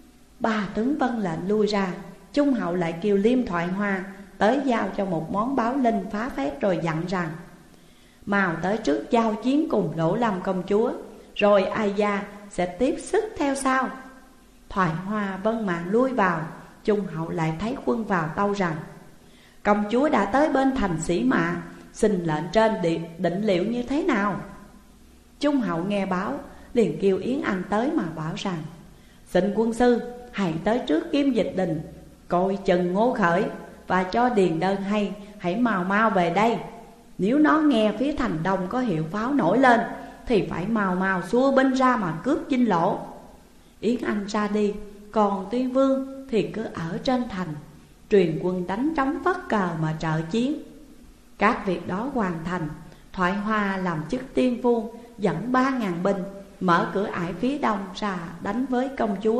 3 tướng vâng lệnh lui ra. Trung hậu lại kêu Liêm Thoại Hoa tới giao cho một món báo linh phá phép, rồi dặn rằng: Mào tới trước giao chiến cùng Lỗ Lâm công chúa, rồi ai gia sẽ tiếp sức theo sau. Thoại Hoa vâng mạng lui vào. Trung hậu lại thấy quân vào tâu rằng: Công chúa đã tới bên thành Sĩ Mạ, xin lệnh trên định liệu như thế nào? Trung hậu nghe báo, liền kêu Yến Anh tới mà bảo rằng: xin quân sư hãy tới trước Kim Dịch Đình, coi chừng Ngô Khởi, và cho Điền Đơn hay hãy mau mau về đây. Nếu nó nghe phía thành đông có hiệu pháo nổi lên, thì phải mau mau xua binh ra mà cướp Dinh Lỗ. Yến Anh ra đi, còn Tuyên Vương thì cứ ở trên thành, truyền quân đánh trống phất cờ mà trợ chiến. Các việc đó hoàn thành, Thoại Hoa làm chức tiên phu, dẫn 3.000 binh mở cửa ải phía đông ra đánh với công chúa.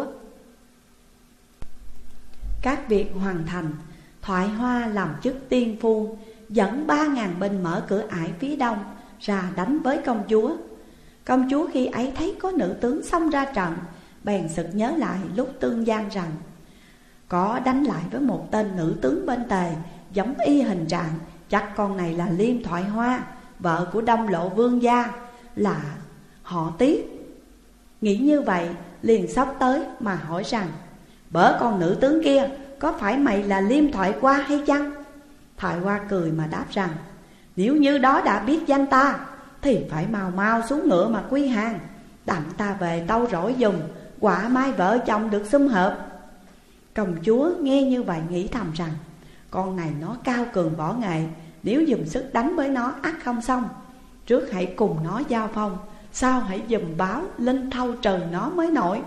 Các việc hoàn thành, Thoại Hoa làm chức tiên phu, dẫn 3.000 binh mở cửa ải phía đông ra đánh với công chúa. Công chúa khi ấy thấy có nữ tướng xông ra trận, bèn sực nhớ lại lúc tương gian rằng có đánh lại với một tên nữ tướng bên Tề, giống y hình trạng, chắc con này là Liêm Thoại Hoa, vợ của Đông Lộ Vương gia, là họ Tiết. Nghĩ như vậy, liền xốc tới mà hỏi rằng: bở con nữ tướng kia, có phải mày là Liêm Thoại Hoa hay chăng? Thoại Hoa cười mà đáp rằng: nếu như đó đã biết danh ta, thì phải mau mau xuống ngựa mà quy hàng, đặng ta về tâu rỗi dùng, quả mai vợ chồng được sum hợp. Công chúa nghe như vậy nghĩ thầm rằng: con này nó cao cường võ nghệ, nếu dùng sức đánh với nó ắt không xong. Trước hãy cùng nó giao phong, sau hãy dùm báo linh thâu trừ nó mới nổi.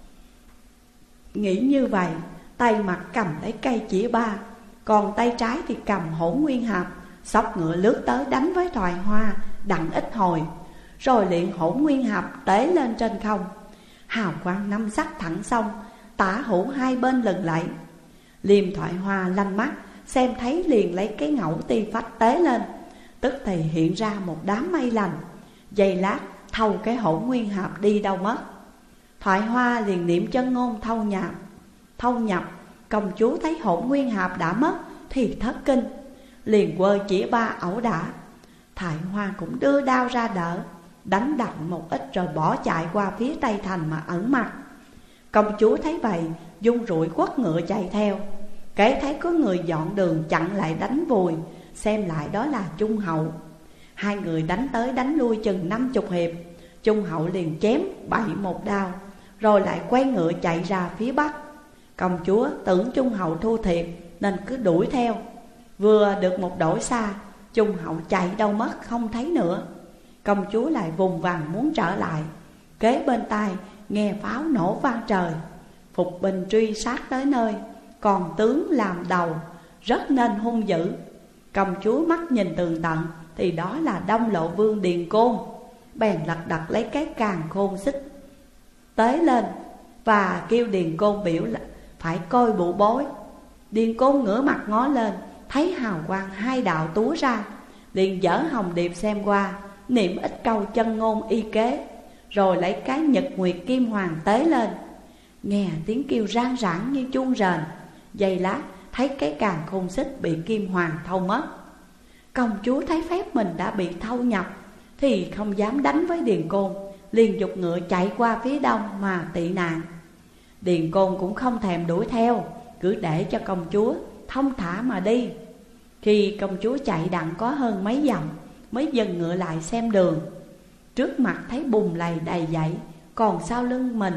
Nghĩ như vậy, tay mặt cầm lấy cây chĩa ba, còn tay trái thì cầm Hỗn Nguyên Hạp, xốc ngựa lướt tới đánh với Thoại Hoa đặng ít hồi. Rồi liền Hỗn Nguyên Hạp tế lên trên không, hào quang năm sắc thẳng sông, tả hữu hai bên lừng lẫy. Liêm Thoại Hoa lanh mắt xem thấy, liền lấy cái ngẫu ti phách tế lên, tức thì hiện ra một đám mây lành. Giây lát thâu cái Hỗn Nguyên Hạp đi đâu mất. Thoại Hoa liền niệm chân ngôn thâu nhập. Công chúa thấy Hỗn Nguyên Hạp đã mất thì thất kinh, liền quơ chỉ ba ẩu đả. Thoại Hoa cũng đưa đao ra đỡ, đánh đặng một ít rồi bỏ chạy qua phía tây thành mà ẩn mặt. Công chúa thấy vậy, dung rủi quất ngựa chạy theo. Kể thấy có người dọn đường chặn lại đánh vùi, xem lại đó là Trung hậu. Hai người đánh tới đánh lui chừng 50 hiệp. Trung hậu liền chém bậy một đao, rồi lại quay ngựa chạy ra phía bắc. Công chúa tưởng Trung hậu thua thiệt nên cứ đuổi theo. Vừa được một đổi xa, Trung hậu chạy đâu mất không thấy nữa. Công chúa lại vùng vằng muốn trở lại, kế bên tai nghe pháo nổ vang trời. Phục binh truy sát tới nơi, còn tướng làm đầu rất nên hung dữ. Công chúa mắt nhìn tường tận thì đó là Đông Lộ Vương Điền Côn, bèn lật đật lấy cái càn khôn xích tế lên và kêu Điền Côn biểu là phải coi bụ bối. Điền Côn ngửa mặt ngó lên, thấy hào quang hai đạo túa ra, liền dở hồng điệp xem qua, niệm ít câu chân ngôn y kế, rồi lấy cái nhật nguyệt kim hoàng tế lên. Nghe tiếng kêu rang rãng như chuông rền, giây lát thấy cái càn khôn xích bị kim hoàng thâu mất. Công chúa thấy phép mình đã bị thâu nhập thì không dám đánh với Điền Côn, liền giục ngựa chạy qua phía đông mà tị nạn. Điền Côn cũng không thèm đuổi theo, cứ để cho công chúa thông thả mà đi. Khi công chúa chạy đặng có hơn mấy dặm, mới dừng ngựa lại xem đường. Trước mặt thấy bùn lầy đầy dãy, còn sau lưng mình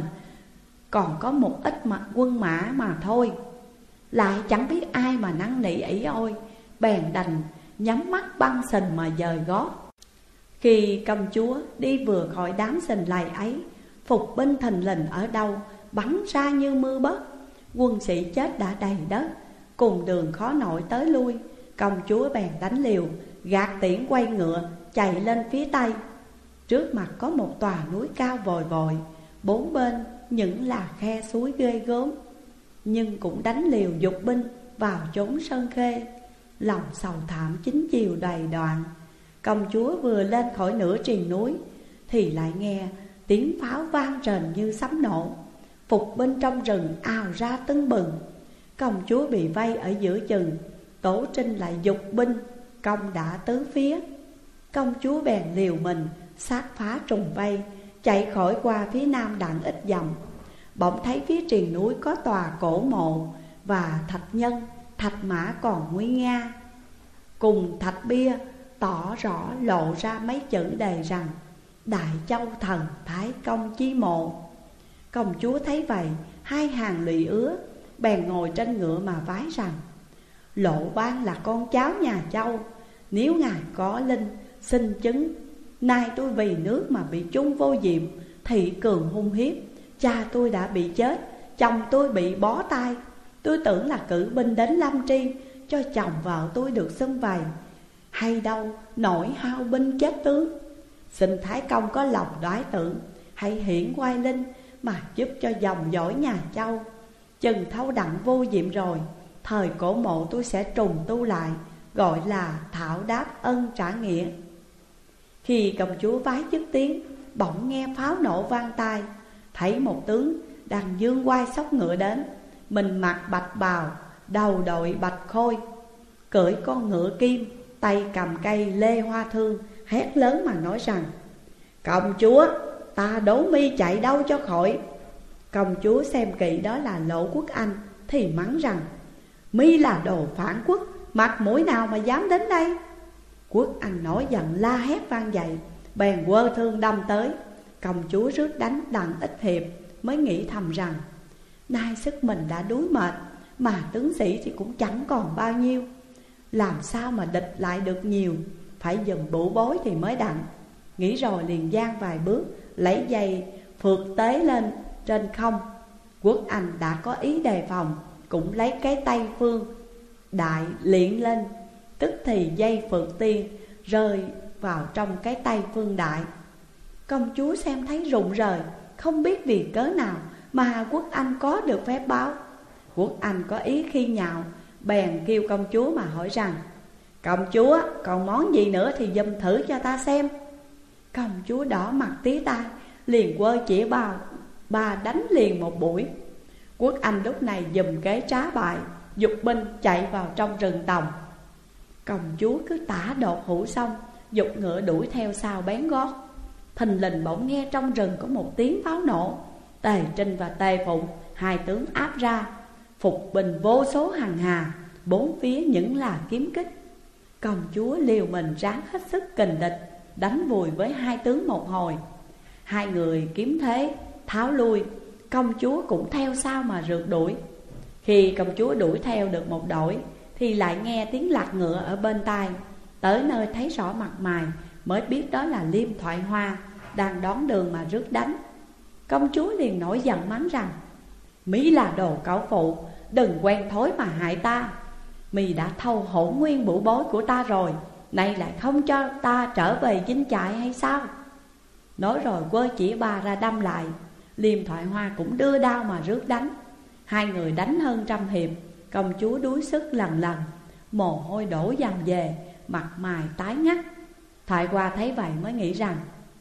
còn có một ít mặt quân mã mà thôi. Lại chẳng biết ai mà năn nỉ ỷ ôi, bèn đành nhắm mắt băng sình mà dời gót. Khi công chúa đi vừa khỏi đám sình lầy ấy, phục binh thình lình ở đâu bắn ra như mưa bấc. Quân sĩ chết đã đầy đất, cùng đường khó nổi tới lui. Công chúa bèn đánh liều, gạt tiễn quay ngựa chạy lên phía tây. Trước mặt có một tòa núi cao vòi vòi, bốn bên những là khe suối ghê gớm, nhưng cũng đánh liều dục binh vào chốn sơn khê. Lòng sầu thảm chính chiều đầy đoạn. Công chúa vừa lên khỏi nửa triền núi thì lại nghe tiếng pháo vang rền như sấm nổ. Phục binh trong rừng ào ra tưng bừng. Công chúa bị vây ở giữa chừng, Tổ Trinh lại dục binh công đã tứ phía. Công chúa bèn liều mình sát phá trùng vây, chạy khỏi qua phía nam đặng ít dặm. Bỗng thấy phía triền núi có tòa cổ mộ và thạch nhân thạch mã còn nguy nga. Cùng thạch bia tỏ rõ lộ ra mấy chữ đề rằng: Đại Châu thần Thái Công chi mộ. Công chúa thấy vậy, hai hàng lụy ứa, bèn ngồi trên ngựa mà vái rằng: Lộ Ban là con cháu nhà Châu, nếu ngài có linh xin chứng. Nay tôi vì nước mà bị chung vô diệm, thị cường hung hiếp. Cha tôi đã bị chết, chồng tôi bị bó tay. Tôi tưởng là cử binh đến Lâm Tri, cho chồng vợ tôi được xưng vầy. Hay đâu nổi hao binh chết tướng. Xin Thái Công có lòng đoái tưởng, hãy hiển oai linh mà giúp cho dòng dõi nhà Châu. Chừng thâu đặng vô diệm rồi, thời cổ mộ tôi sẽ trùng tu lại, gọi là thảo đáp ân trả nghĩa. Khi công chúa vái dứt tiếng, bỗng nghe pháo nổ vang tai. Thấy một tướng đang dương oai xốc ngựa đến, mình mặc bạch bào, đầu đội bạch khôi, cưỡi con ngựa kim, tay cầm cây lê hoa thương, hét lớn mà nói rằng: Công chúa, ta đố mi chạy đâu cho khỏi. Công chúa xem kỹ đó là Lộ Quốc Anh thì mắng rằng: Mi là đồ phản quốc, mặt mũi nào mà dám đến đây. Quốc Anh nổi giận la hét vang dậy, bèn quơ thương đâm tới. Công chúa rước đánh đặng ít hiệp, mới nghĩ thầm rằng: Nay sức mình đã đuối mệt, mà tướng sĩ thì cũng chẳng còn bao nhiêu, làm sao mà địch lại được nhiều, phải dùng bụ bối thì mới đặng. Nghĩ rồi liền giang vài bước, lấy dây phượt tế lên trên không. Quốc Anh đã có ý đề phòng, cũng lấy cái tay phương đại liễn lên, tức thì dây phượt tiên rơi vào trong cái tay phương đại. Công chúa xem thấy rụng rời, không biết vì cớ nào mà Quốc Anh có được phép báo. Quốc Anh có ý khi nhạo, bèn kêu công chúa mà hỏi rằng: Công chúa, còn món gì nữa thì dùm thử cho ta xem. Công chúa đỏ mặt tía tai, liền quơ chĩa bao bà đánh liền một buổi. Quốc Anh lúc này dùm kế trá bại, dục binh chạy vào trong rừng tòng. Công chúa cứ tả đột hữu xong, dục ngựa đuổi theo sau bén gót. Thình lình bỗng nghe trong rừng có một tiếng pháo nổ. Tề Trinh và Tề Phụng, hai tướng áp ra, phục binh vô số hàng hà, bốn phía những là kiếm kích. Công chúa liều mình ráng hết sức kình địch, đánh vùi với hai tướng một hồi. Hai người kiếm thế tháo lui, công chúa cũng theo sau mà rượt đuổi. Khi công chúa đuổi theo được một đổi, thì lại nghe tiếng lạc ngựa ở bên tai. Tới nơi thấy rõ mặt mày, mới biết đó là Liêm Thoại Hoa đang đón đường mà rước đánh. Công chúa liền nổi giận mắng rằng: Mỹ là đồ cẩu phụ, đừng quen thối mà hại ta. Mì đã thâu hổn nguyên bụ bối của ta rồi, nay lại không cho ta trở về dinh trại hay sao? Nói rồi quơ chỉ bà ra đâm lại. Liêm Thoại Hoa cũng đưa đao mà rước đánh. Hai người đánh hơn trăm hiệp, công chúa đuối sức lần lần, mồ hôi đổ dầm về, mặt mày tái ngắt. Thoại Hoa thấy vậy mới nghĩ rằng: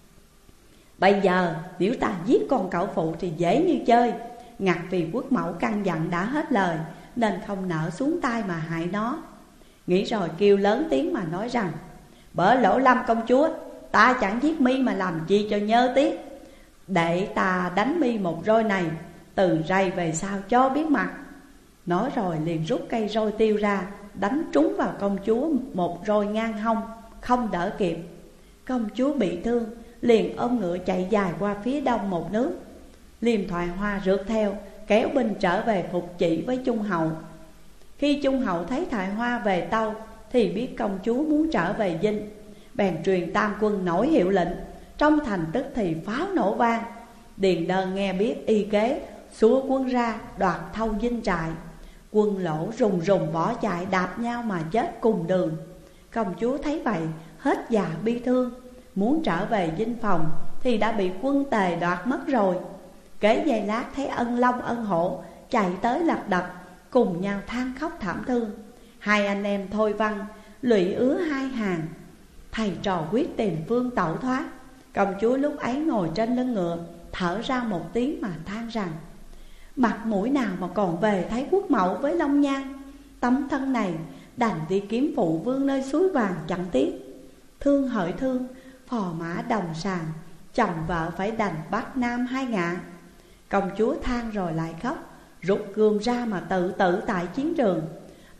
Bây giờ nếu ta giết con cẩu phụ thì dễ như chơi. Ngặt vì quốc mẫu căn dặn đã hết lời, nên không nỡ xuống tay mà hại nó. Nghĩ rồi kêu lớn tiếng mà nói rằng: Bở Lỗ Lâm công chúa, ta chẳng giết mi mà làm chi cho nhớ tiếc. Để ta đánh mi một roi này, từ rây về sau cho biết mặt. Nói rồi liền rút cây roi tiêu ra, đánh trúng vào công chúa một roi ngang hông, không đỡ kịp. Công chúa bị thương, liền ôm ngựa chạy dài qua phía đông một nước. Liêm Thoại Hoa rượt theo, kéo binh trở về phục chỉ với Trung Hậu. Khi Trung Hậu thấy Thoại Hoa về tâu, thì biết công chúa muốn trở về dinh, bèn truyền tam quân nổi hiệu lệnh. Trong thành tức thì pháo nổ vang. Điền Đơn nghe biết y kế, xua quân ra đoạt thâu dinh trại. Quân Lỗ rùng rùng bỏ chạy, đạp nhau mà chết cùng đường. Công chúa thấy vậy hết già bi thương, muốn trở về dinh phòng thì đã bị quân Tề đoạt mất rồi. Kế giây lát thấy Ân Long Ân Hổ chạy tới lật đật, cùng nhau than khóc thảm thương. Hai anh em Thôi Văn lụy ứa hai hàng, thầy trò quyết tìm phương tẩu thoát. Công chúa lúc ấy ngồi trên lưng ngựa, thở ra một tiếng mà than rằng: Mặt mũi nào mà còn về thấy quốc mẫu với Long Nhan. Tấm thân này đành đi kiếm phụ vương nơi suối vàng chẳng tiếc. Thương hỡi thương, phò mã đồng sàng, chồng vợ phải đành Bắc Nam hai ngả. Công chúa than rồi lại khóc, rút gươm ra mà tự tử tại chiến trường.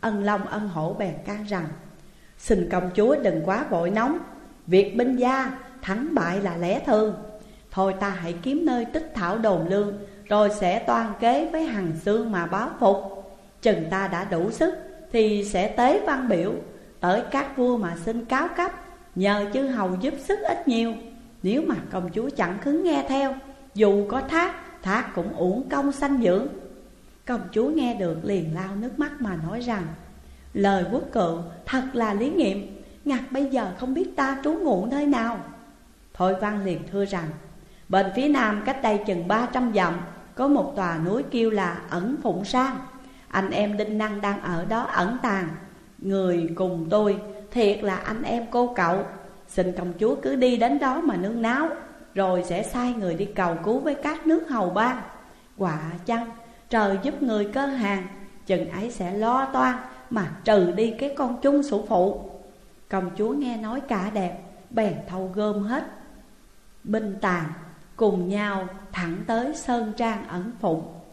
Ân Long Ân Hổ bèn can rằng: xin công chúa đừng quá vội nóng, việc binh gia thắng bại là lẽ thường. Thôi ta hãy kiếm nơi tích thảo đồn lương, rồi sẽ toan kế với Hằng Xương mà báo phục. Chừng ta đã đủ sức thì sẽ tế văn biểu tới các vua mà xin cáo cấp, nhờ chư hầu giúp sức ít nhiều. Nếu mà công chúa chẳng khứng nghe theo, dù có thác cũng uổng công sanh dưỡng. Công chúa nghe được liền lau nước mắt mà nói rằng: lời quốc cựu thật là lý nghiệm, ngặt bây giờ không biết ta trú ngụ nơi nào. Thôi Văn liền thưa rằng: bên phía nam cách đây chừng 300 dặm có một tòa núi kêu là Ẩn Phụng Sang. Anh em Đinh Năng đang ở đó ẩn tàng. Người cùng tôi thiệt là anh em cô cậu. Xin công chúa cứ đi đến đó mà nương náo, rồi sẽ sai người đi cầu cứu với các nước hầu bang. Quả chăng trời giúp người cơ hàng, chừng ấy sẽ lo toan mà trừ đi cái con chung sủ phụ. Công chúa nghe nói cả đẹp, bèn thâu gom hết binh tàn, cùng nhau thẳng tới sơn trang Ẩn Phụng.